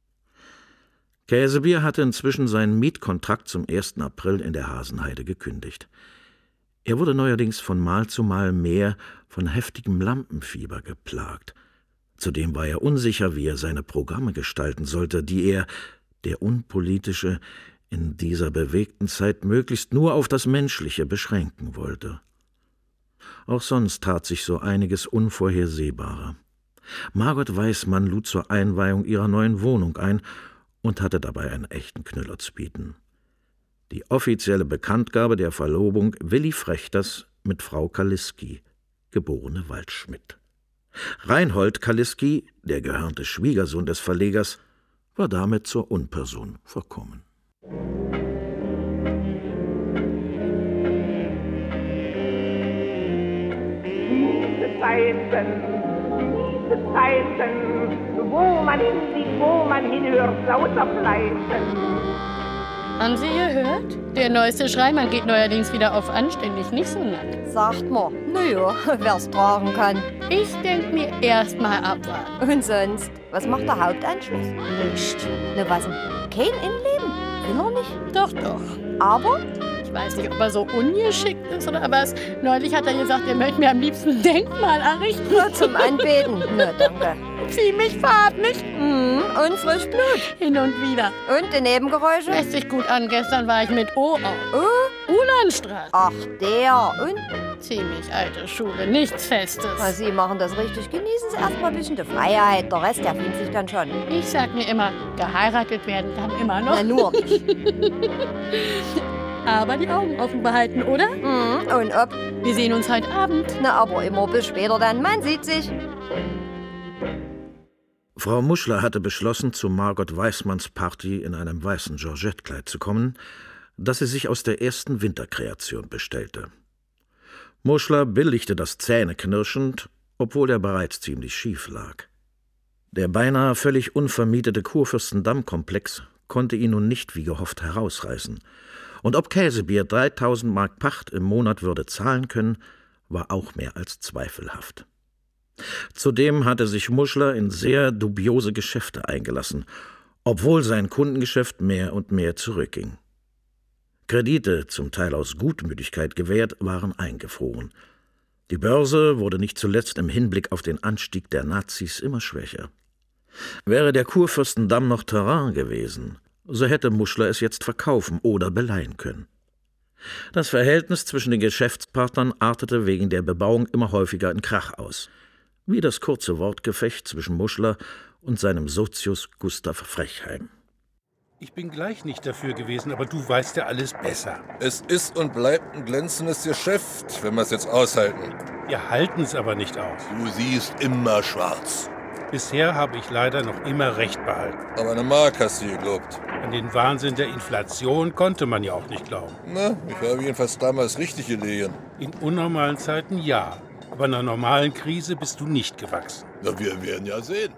Käsebier hatte inzwischen seinen Mietkontrakt zum ersten April in der Hasenheide gekündigt. Er wurde neuerdings von Mal zu Mal mehr von heftigem Lampenfieber geplagt. Zudem war er unsicher, wie er seine Programme gestalten sollte, die er, der Unpolitische, in dieser bewegten Zeit möglichst nur auf das Menschliche beschränken wollte. Auch sonst tat sich so einiges Unvorhersehbarer. Margot Weissmann lud zur Einweihung ihrer neuen Wohnung ein und hatte dabei einen echten Knüller zu bieten. Die offizielle Bekanntgabe der Verlobung Willi Frechters mit Frau Kaliski, geborene Waldschmidt. Reinhold Kaliski, der gehörnte Schwiegersohn des Verlegers, war damit zur Unperson verkommen. Zeiten, diese Zeiten, wo man hinsieht, wo man hinhört, lauter Pleiten. Haben Sie gehört? Der neueste Schreimann geht neuerdings wieder auf anständig, nicht so nackt. Sagt mal, naja, wer's tragen kann. Ich denk mir erst mal abwarten. Und sonst, was macht der Hauptanschluss? Nicht. Na was denn? Kein Innenleben? Will er nicht? Doch, doch. Aber? Ich weiß nicht, ob er so ungeschickt ist oder was. Neulich hat er gesagt, er möchte mir am liebsten ein Denkmal errichten. Nur zum Anbeten. Na, danke. Ziemlich farblich. Mhm, und frisch Blut. Hin und wieder. Und die Nebengeräusche? Lässt sich gut an. Gestern war ich mit O auf. Oh? Ulanstraße. Ach, der. Und? Ziemlich alte Schule, nichts Festes. Na, Sie machen das richtig. Genießen Sie erstmal ein bisschen die Freiheit. Der Rest, der findet sich dann schon. Ich sag mir immer, geheiratet werden kann immer noch. Na, nur nicht. Aber die Augen offen behalten, oder? Mhm. Und ob? Wir sehen uns heute Abend. Na, aber immer bis später dann. Man sieht sich. Frau Muschler hatte beschlossen, zu Margot Weissmanns Party in einem weißen Georgettekleid zu kommen, das sie sich aus der ersten Winterkreation bestellte. Muschler billigte das zähneknirschend, obwohl er bereits ziemlich schief lag. Der beinahe völlig unvermietete Kurfürstendamm-Komplex konnte ihn nun nicht wie gehofft herausreißen. Und ob Käsebier dreitausend Mark Pacht im Monat würde zahlen können, war auch mehr als zweifelhaft. Zudem hatte sich Muschler in sehr dubiose Geschäfte eingelassen, obwohl sein Kundengeschäft mehr und mehr zurückging. Kredite, zum Teil aus Gutmütigkeit gewährt, waren eingefroren. Die Börse wurde nicht zuletzt im Hinblick auf den Anstieg der Nazis immer schwächer. Wäre der Kurfürstendamm noch Terrain gewesen, so hätte Muschler es jetzt verkaufen oder beleihen können. Das Verhältnis zwischen den Geschäftspartnern artete wegen der Bebauung immer häufiger in Krach aus, wie das kurze Wortgefecht zwischen Muschler und seinem Sozius Gustav Frechheim. Ich bin gleich nicht dafür gewesen, aber du weißt ja alles besser. Es ist und bleibt ein glänzendes Geschäft, wenn wir es jetzt aushalten. Wir halten es aber nicht aus. Du siehst immer schwarz. Bisher habe ich leider noch immer recht behalten. Aber eine Mark hast du geglaubt. An den Wahnsinn der Inflation konnte man ja auch nicht glauben. Na, ich habe jedenfalls damals richtig gelegen. In unnormalen Zeiten ja. Aber einer normalen Krise bist du nicht gewachsen. Na, wir werden ja sehen.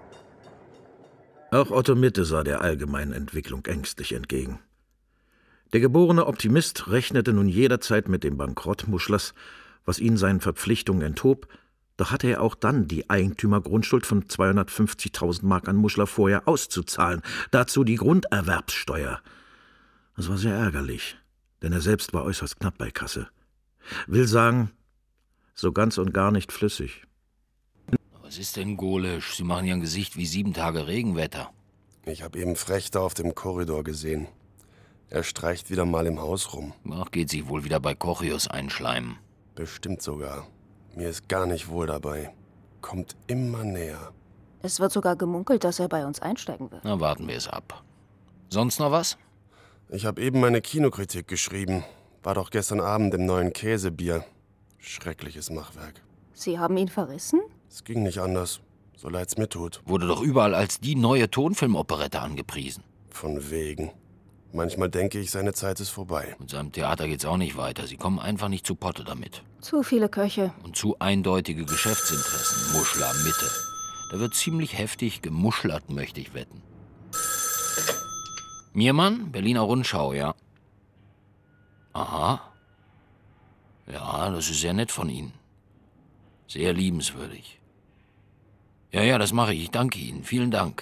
Auch Otto Mitte sah der allgemeinen Entwicklung ängstlich entgegen. Der geborene Optimist rechnete nun jederzeit mit dem Bankrott Muschlers, was ihn seinen Verpflichtungen enthob, doch hatte er auch dann die Eigentümergrundschuld von zweihundertfünfzigtausend Mark an Muschler vorher auszuzahlen, dazu die Grunderwerbssteuer. Das war sehr ärgerlich, denn er selbst war äußerst knapp bei Kasse. Will sagen, so ganz und gar nicht flüssig. Was ist denn, Golesch? Sie machen ja ein Gesicht wie sieben Tage Regenwetter. Ich habe eben Frechter auf dem Korridor gesehen. Er streicht wieder mal im Haus rum. Ach, geht sich wohl wieder bei Kochius einschleimen. Bestimmt sogar. Mir ist gar nicht wohl dabei. Kommt immer näher. Es wird sogar gemunkelt, dass er bei uns einsteigen wird. Na, warten wir es ab. Sonst noch was? Ich habe eben meine Kinokritik geschrieben. War doch gestern Abend im neuen Käsebier. Schreckliches Machwerk. Sie haben ihn verrissen? Es ging nicht anders. So leid's mir tut. Wurde doch überall als die neue Tonfilmoperette angepriesen. Von wegen. Manchmal denke ich, seine Zeit ist vorbei. Mit seinem Theater geht's auch nicht weiter. Sie kommen einfach nicht zu Potte damit. Zu viele Köche. Und zu eindeutige Geschäftsinteressen. Muschler, Mitte. Da wird ziemlich heftig gemuschlert, möchte ich wetten. Miermann, Berliner Rundschau, ja. Aha. Ja, das ist sehr nett von Ihnen. Sehr liebenswürdig. Ja, ja, das mache ich. Ich danke Ihnen. Vielen Dank.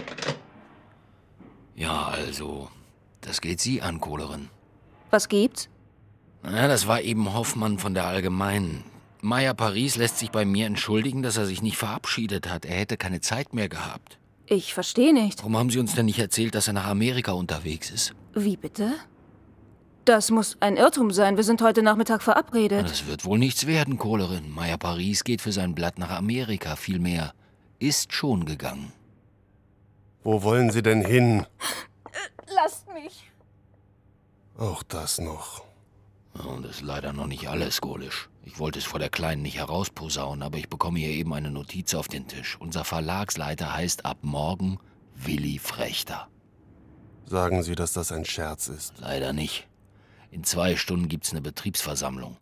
Ja, also, das geht Sie an, Kohlerin. Was gibt's? Na, das war eben Hoffmann von der Allgemeinen. Meyer Paris lässt sich bei mir entschuldigen, dass er sich nicht verabschiedet hat. Er hätte keine Zeit mehr gehabt. Ich verstehe nicht. Warum haben Sie uns denn nicht erzählt, dass er nach Amerika unterwegs ist? Wie bitte? Das muss ein Irrtum sein. Wir sind heute Nachmittag verabredet. Das wird wohl nichts werden, Kohlerin. Meyer Paris geht für sein Blatt nach Amerika. Vielmehr ist schon gegangen. Wo wollen Sie denn hin? Lasst mich. Auch das noch. Und das ist leider noch nicht alles, Golesch. Ich wollte es vor der Kleinen nicht herausposaunen, aber ich bekomme hier eben eine Notiz auf den Tisch. Unser Verlagsleiter heißt ab morgen Willi Frechter. Sagen Sie, dass das ein Scherz ist? Leider nicht. In zwei Stunden gibt's eine Betriebsversammlung.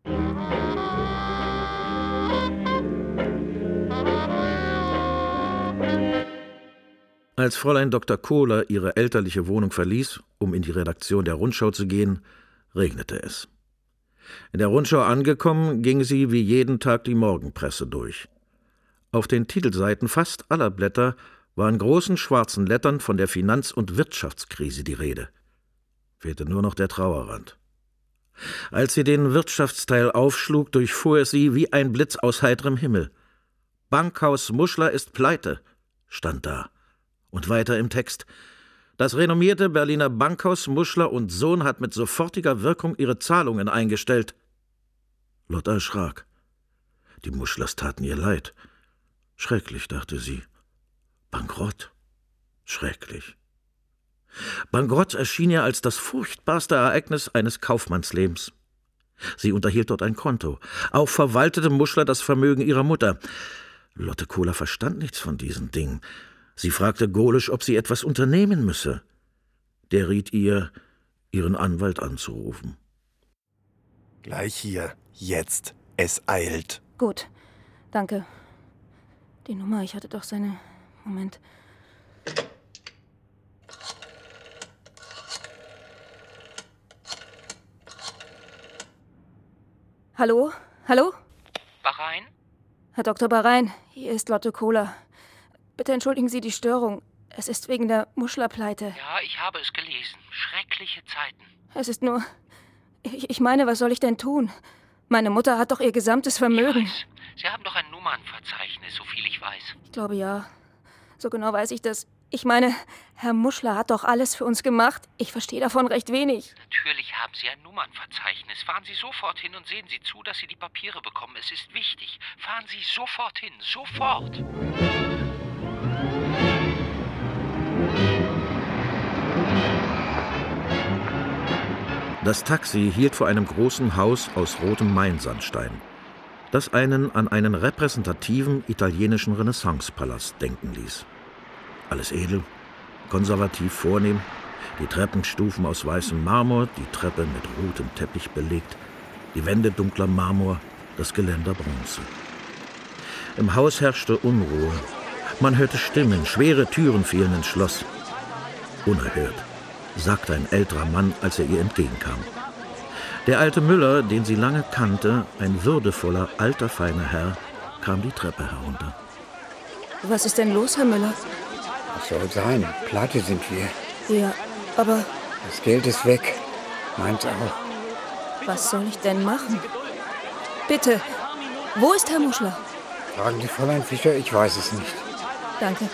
Als Fräulein Doktor Kohler ihre elterliche Wohnung verließ, um in die Redaktion der Rundschau zu gehen, regnete es. In der Rundschau angekommen, ging sie wie jeden Tag die Morgenpresse durch. Auf den Titelseiten fast aller Blätter war in großen schwarzen Lettern von der Finanz- und Wirtschaftskrise die Rede. Fehlte nur noch der Trauerrand. Als sie den Wirtschaftsteil aufschlug, durchfuhr es sie wie ein Blitz aus heiterem Himmel. »Bankhaus Muschler ist pleite«, stand da. Und weiter im Text: »Das renommierte Berliner Bankhaus Muschler und Sohn hat mit sofortiger Wirkung ihre Zahlungen eingestellt.« Lotta erschrak. Die Muschlers taten ihr leid. Schrecklich, dachte sie. Bankrott. Schrecklich. Bankrott erschien ihr als das furchtbarste Ereignis eines Kaufmannslebens. Sie unterhielt dort ein Konto. Auch verwaltete Muschler das Vermögen ihrer Mutter. Lotte Kohler verstand nichts von diesen Dingen. Sie fragte Golesch, ob sie etwas unternehmen müsse. Der riet ihr, ihren Anwalt anzurufen. Gleich hier, jetzt. Es eilt. Gut, danke. Die Nummer, ich hatte doch seine... Moment. Hallo? Hallo? Bahrain? Herr Doktor Bahrain, hier ist Lotte Kohler. Bitte entschuldigen Sie die Störung. Es ist wegen der Muschlerpleite. Ja, ich habe es gelesen. Schreckliche Zeiten. Es ist nur... Ich, ich meine, was soll ich denn tun? Meine Mutter hat doch ihr gesamtes Vermögen. Ich weiß. Sie haben doch ein Nummernverzeichnis, soviel ich weiß. Ich glaube, ja. So genau weiß ich das. Ich meine, Herr Muschler hat doch alles für uns gemacht. Ich verstehe davon recht wenig. Natürlich haben Sie ein Nummernverzeichnis. Fahren Sie sofort hin und sehen Sie zu, dass Sie die Papiere bekommen. Es ist wichtig. Fahren Sie sofort hin. Sofort. Das Taxi hielt vor einem großen Haus aus rotem Mainsandstein, das einen an einen repräsentativen italienischen Renaissancepalast denken ließ. Alles edel, konservativ vornehm, die Treppenstufen aus weißem Marmor, die Treppe mit rotem Teppich belegt, die Wände dunkler Marmor, das Geländer Bronze. Im Haus herrschte Unruhe. Man hörte Stimmen, schwere Türen fielen ins Schloss. Unerhört, sagte ein älterer Mann, als er ihr entgegenkam. Der alte Müller, den sie lange kannte, ein würdevoller, alter, feiner Herr, kam die Treppe herunter. Was ist denn los, Herr Müller? Was soll sein? Pleite sind wir. Ja, aber... Das Geld ist weg. Meins auch. Was soll ich denn machen? Bitte, wo ist Herr Muschler? Fragen Sie Fräulein Fischer, ich weiß es nicht. Danke.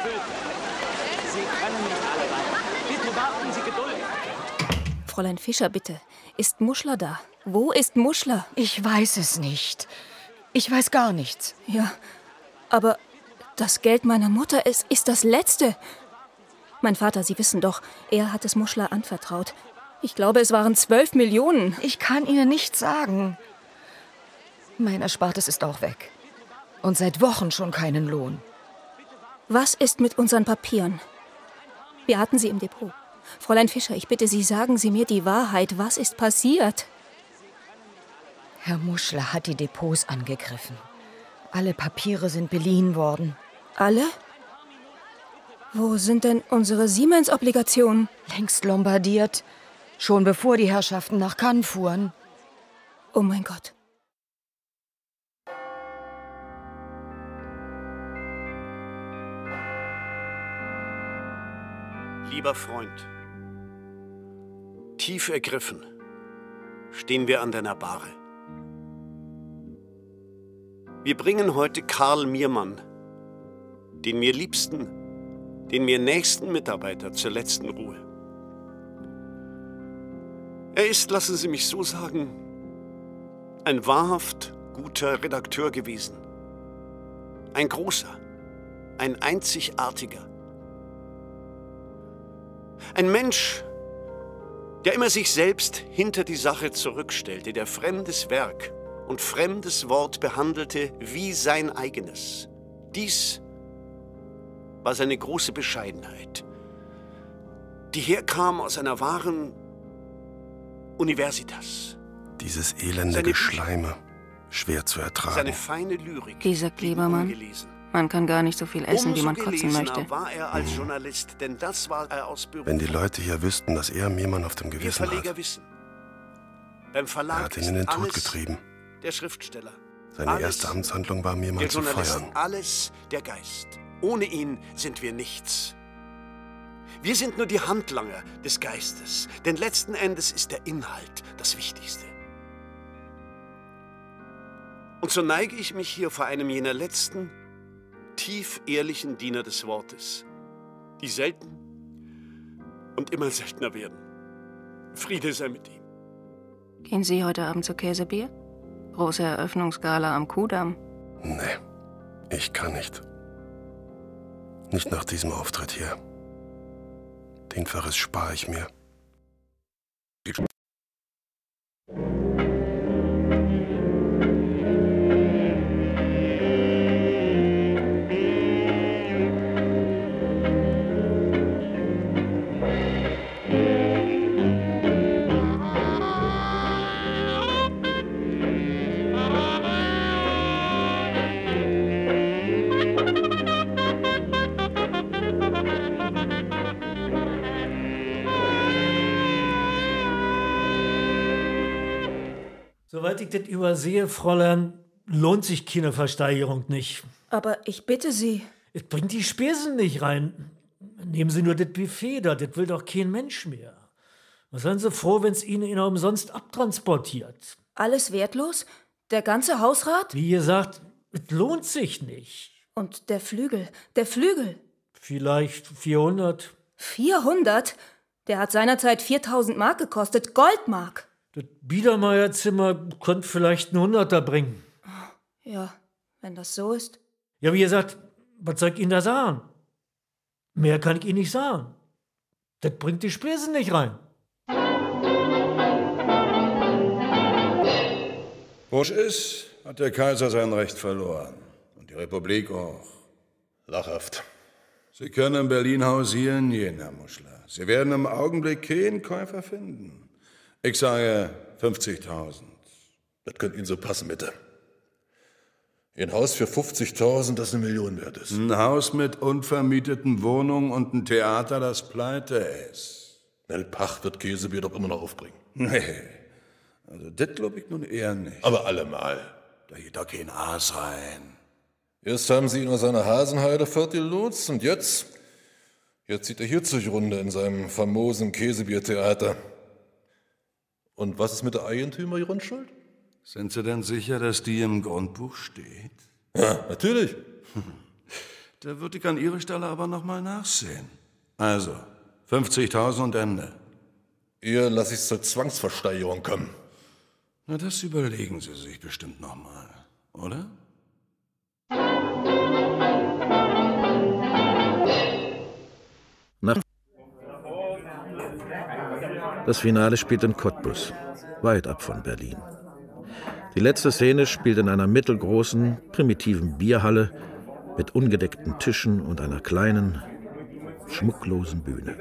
Fräulein Fischer, bitte. Ist Muschler da? Wo ist Muschler? Ich weiß es nicht. Ich weiß gar nichts. Ja, aber das Geld meiner Mutter ist, ist das Letzte. Mein Vater, Sie wissen doch, er hat es Muschler anvertraut. Ich glaube, es waren zwölf Millionen. Ich kann Ihnen nichts sagen. Mein Erspartes ist auch weg. Und seit Wochen schon keinen Lohn. Was ist mit unseren Papieren? Wir hatten sie im Depot. Fräulein Fischer, ich bitte Sie, sagen Sie mir die Wahrheit. Was ist passiert? Herr Muschler hat die Depots angegriffen. Alle Papiere sind beliehen worden. Alle? Wo sind denn unsere Siemens-Obligationen? Längst lombardiert. Schon bevor die Herrschaften nach Cannes fuhren. Oh mein Gott. Lieber Freund, tief ergriffen stehen wir an deiner Bahre. Wir bringen heute Karl Miermann, den mir liebsten, den mir nächsten Mitarbeiter, zur letzten Ruhe. Er ist, lassen Sie mich so sagen, ein wahrhaft guter Redakteur gewesen. Ein großer, ein einzigartiger. Ein Mensch, der immer sich selbst hinter die Sache zurückstellte, der fremdes Werk und fremdes Wort behandelte wie sein eigenes. Dies war seine große Bescheidenheit, die herkam aus einer wahren Universitas. Dieses elende Geschleime, schwer zu ertragen. Seine feine Lyrik. Dieser Klebermann. Man kann gar nicht so viel essen, wie man kotzen möchte. War er als Journalist, denn das war er aus Beruf. Wenn die Leute hier wüssten, dass er Miermann auf dem Gewissen Wir Verleger hat. Wissen. Beim Verlag Er hat ihn in den Tod getrieben. Der Schriftsteller. Seine alles erste Amtshandlung war, Miermann zu feuern. Alles der Geist. Ohne ihn sind wir nichts. Wir sind nur die Handlanger des Geistes, denn letzten Endes ist der Inhalt das Wichtigste. Und so neige ich mich hier vor einem jener letzten, tief ehrlichen Diener des Wortes, die selten und immer seltener werden. Friede sei mit ihm. Gehen Sie heute Abend zu Käsebier? Große Eröffnungsgala am Kudamm. Nee, ich kann nicht. Nicht nach diesem Auftritt hier. Den Verriss spare ich mir. Soweit ich das übersehe, Fräulein, lohnt sich keine Versteigerung nicht. Aber ich bitte Sie. Es bringt die Spesen nicht rein. Nehmen Sie nur das Buffet da, das will doch kein Mensch mehr. Seien Sie froh, wenn es Ihnen einer umsonst abtransportiert. Alles wertlos? Der ganze Hausrat? Wie gesagt, es lohnt sich nicht. Und der Flügel, der Flügel? Vielleicht vierhundert. vierhundert? Der hat seinerzeit viertausend Mark gekostet, Goldmark. Das Biedermeierzimmer könnte vielleicht einen Hunderter bringen. Ja, wenn das so ist. Ja, wie gesagt, was soll ich Ihnen da sagen? Mehr kann ich Ihnen nicht sagen. Das bringt die Spesen nicht rein. Wo es ist, hat der Kaiser sein Recht verloren. Und die Republik auch. Lachhaft. Sie können Berlin hausieren, Herr Muschler. Sie werden im Augenblick keinen Käufer finden. Ich sage fünfzigtausend. Das könnte Ihnen so passen, bitte. Ein Haus für fünfzigtausend, das eine Million wert ist. Ein Haus mit unvermieteten Wohnungen und ein Theater, das pleite ist. Mel Pacht wird Käsebier doch immer noch aufbringen. Nee, also das glaube ich nun eher nicht. Aber allemal. Da geht doch kein Aas rein. Erst haben Sie ihn aus seiner Hasenheide fortgelotst und jetzt, jetzt zieht er hier zur Runde in seinem famosen Käsebiertheater. Und was ist mit der Eigentümergrundschuld? Sind Sie denn sicher, dass die im Grundbuch steht? Ja, natürlich. Da würde ich an Ihrer Stelle aber noch mal nachsehen. Also, fünfzigtausend und Ende. Eher lasse ich es zur Zwangsversteigerung kommen. Na, das überlegen Sie sich bestimmt noch mal, oder? Nach Das Finale spielt in Cottbus, weit ab von Berlin. Die letzte Szene spielt in einer mittelgroßen, primitiven Bierhalle mit ungedeckten Tischen und einer kleinen, schmucklosen Bühne.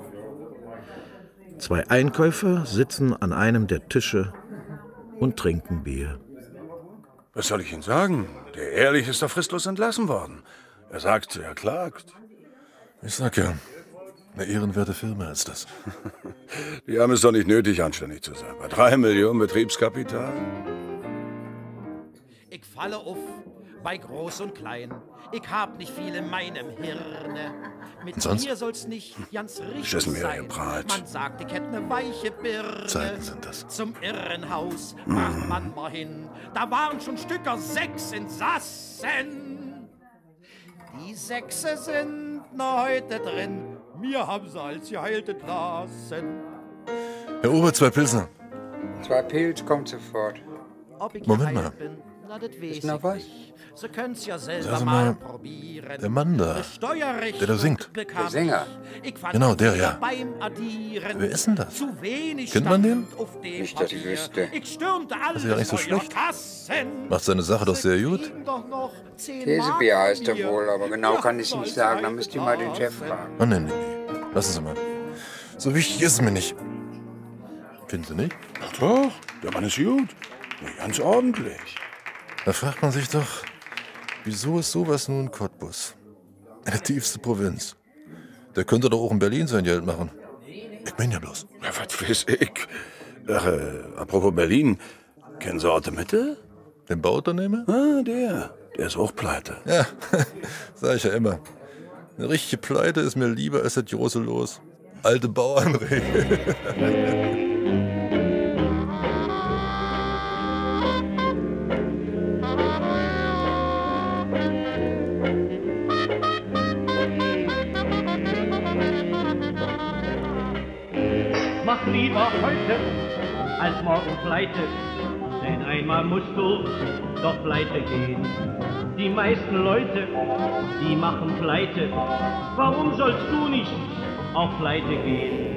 Zwei Einkäufer sitzen an einem der Tische und trinken Bier. Was soll ich Ihnen sagen? Der Ehrlich ist doch fristlos entlassen worden. Er sagt, er klagt. Ich sag ja, eine ehrenwerte Firma ist das. Die haben es doch nicht nötig, anständig zu sein. Bei drei Millionen Betriebskapital. Ich falle auf, bei Groß und Klein. Ich hab nicht viel in meinem Hirne. Mit sonst? mir soll's nicht ganz richtig Schießen wir sein. Breit. Man sagt, ich hätte ne weiche Birne. Zeiten sind das. Zum Irrenhaus macht man mal hin. Da waren schon Stücker sechs in Sassen. Die Sechse sind noch heute drin. Mir haben sie als geheilte lassen. Herr Ober, zwei Pilsner. Zwei Pilz kommt sofort. Ob ich Moment geheilt mal. bin, na, das weiß Ist noch ich was? nicht. Sie können's ja selber Sagen Sie mal mal, probieren. der Mann da, Das Steuerrecht der da singt. bekam Der Sänger. Ich fand Genau, der, ja. beim Addieren Wer ist denn das? Zu wenig Kennt man den? stand auf dem Nicht, dass ich Papier. wüsste. Ich stürmte alles ist ja nicht so eurer schlecht. Kassen. Macht seine Sache doch sehr gut. Kriegen doch noch zehn Käsebier Mark heißt er mir. wohl, aber genau Ja, kann ich es nicht soll's sagen. Da halt müsst ihr mal den Chef lassen. fragen. Oh, nee, nee, nee. Lassen Sie mal. So wichtig ist es mir nicht. Finden Sie nicht? Ach doch, der Mann ist gut. Ganz ordentlich. Da fragt man sich doch, wieso ist sowas nun Cottbus? In der tiefste Provinz. Der könnte doch auch in Berlin sein Geld machen. Ich meine ja bloß. Ja, was weiß ich. Ach, äh, apropos Berlin. Kennen Sie Orte Mitte? Den Bauunternehmer? Ah, der. Der ist auch pleite. Ja, sag ich ja immer. Eine richtige Pleite ist mir lieber als das große Los. Alte Bauernregel. Mach lieber heute als morgen pleite, denn Einmal musst du doch pleite gehen. Die meisten Leute, die machen pleite. Warum sollst du nicht auch pleite gehen?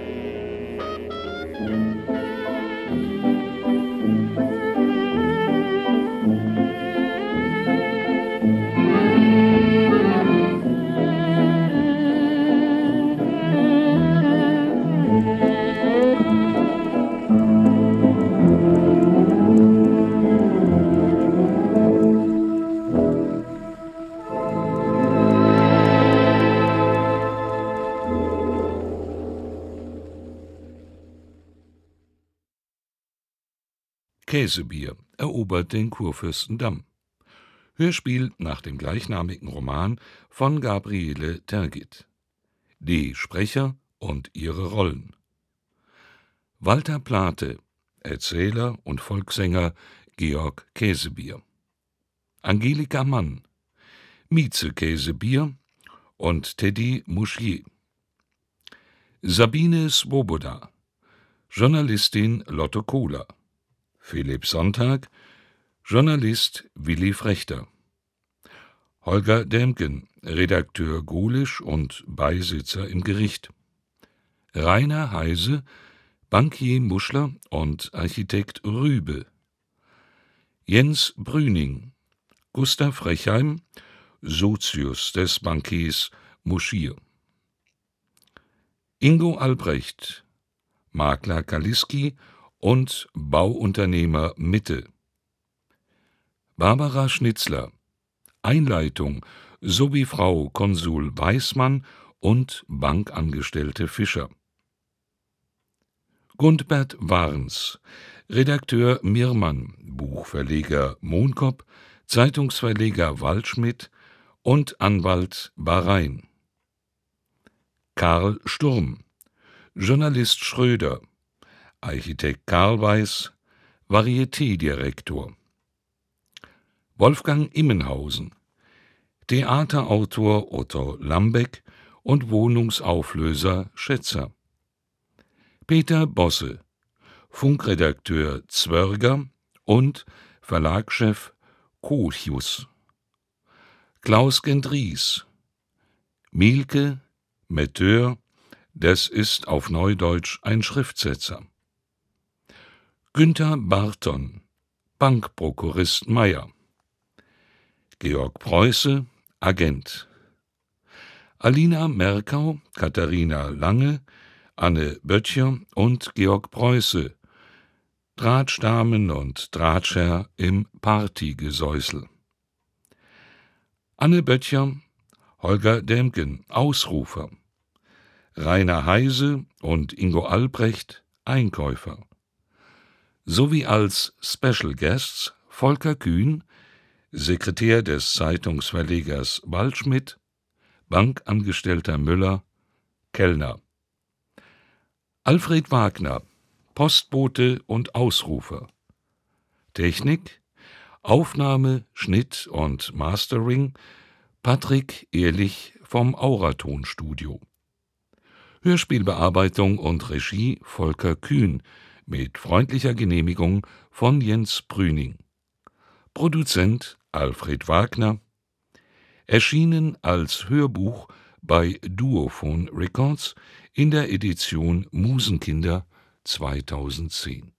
Käsebier erobert den Kurfürstendamm. Hörspiel nach dem gleichnamigen Roman von Gabriele Tergit. Die Sprecher und ihre Rollen: Walter Plate, Erzähler und Volkssänger Georg Käsebier. Angelika Mann, Mieze Käsebier und Teddy Mouchier. Sabine Svoboda, Journalistin Lotte Kohler. Philipp Sonntag, Journalist Willi Frechter. Holger Dämken, Redakteur Golisch und Beisitzer im Gericht. Rainer Heise, Bankier Muschler und Architekt Rübe. Jens Brüning, Gustav Rechheim, Sozius des Bankiers Moschier. Ingo Albrecht, Makler Kaliski und Bauunternehmer Mitte. Barbara Schnitzler, Einleitung sowie Frau Konsul Weismann und Bankangestellte Fischer. Gundbert Warns, Redakteur Mirmann, Buchverleger Mohnkop, Zeitungsverleger Waldschmidt und Anwalt Bahrain. Karl Sturm, Journalist Schröder, Architekt Karl Weiß, Varieté-Direktor. Wolfgang Immenhausen, Theaterautor Otto Lambeck und Wohnungsauflöser Schätzer. Peter Bosse, Funkredakteur Zwörger und Verlagschef Kochius. Klaus Gendries, Mielke, Metteur, das ist auf Neudeutsch ein Schriftsetzer. Günther Barton, Bankprokurist Meyer. Georg Preuße, Agent. Alina Merkau, Katharina Lange, Anne Böttcher und Georg Preuße, Drahtstamen und Drahtscher im Partygesäusel. Anne Böttcher, Holger Dämken, Ausrufer. Rainer Heise und Ingo Albrecht, Einkäufer. Sowie als Special Guests Volker Kühn, Sekretär des Zeitungsverlegers Waldschmidt, Bankangestellter Müller, Kellner. Alfred Wagner, Postbote und Ausrufer. Technik, Aufnahme, Schnitt und Mastering Patrick Ehrlich vom Auratonstudio. Hörspielbearbeitung und Regie Volker Kühn mit freundlicher Genehmigung von Jens Brüning. Produzent Alfred Wagner. Erschienen als Hörbuch bei Duophon Records in der Edition Musenkinder zweitausendzehn.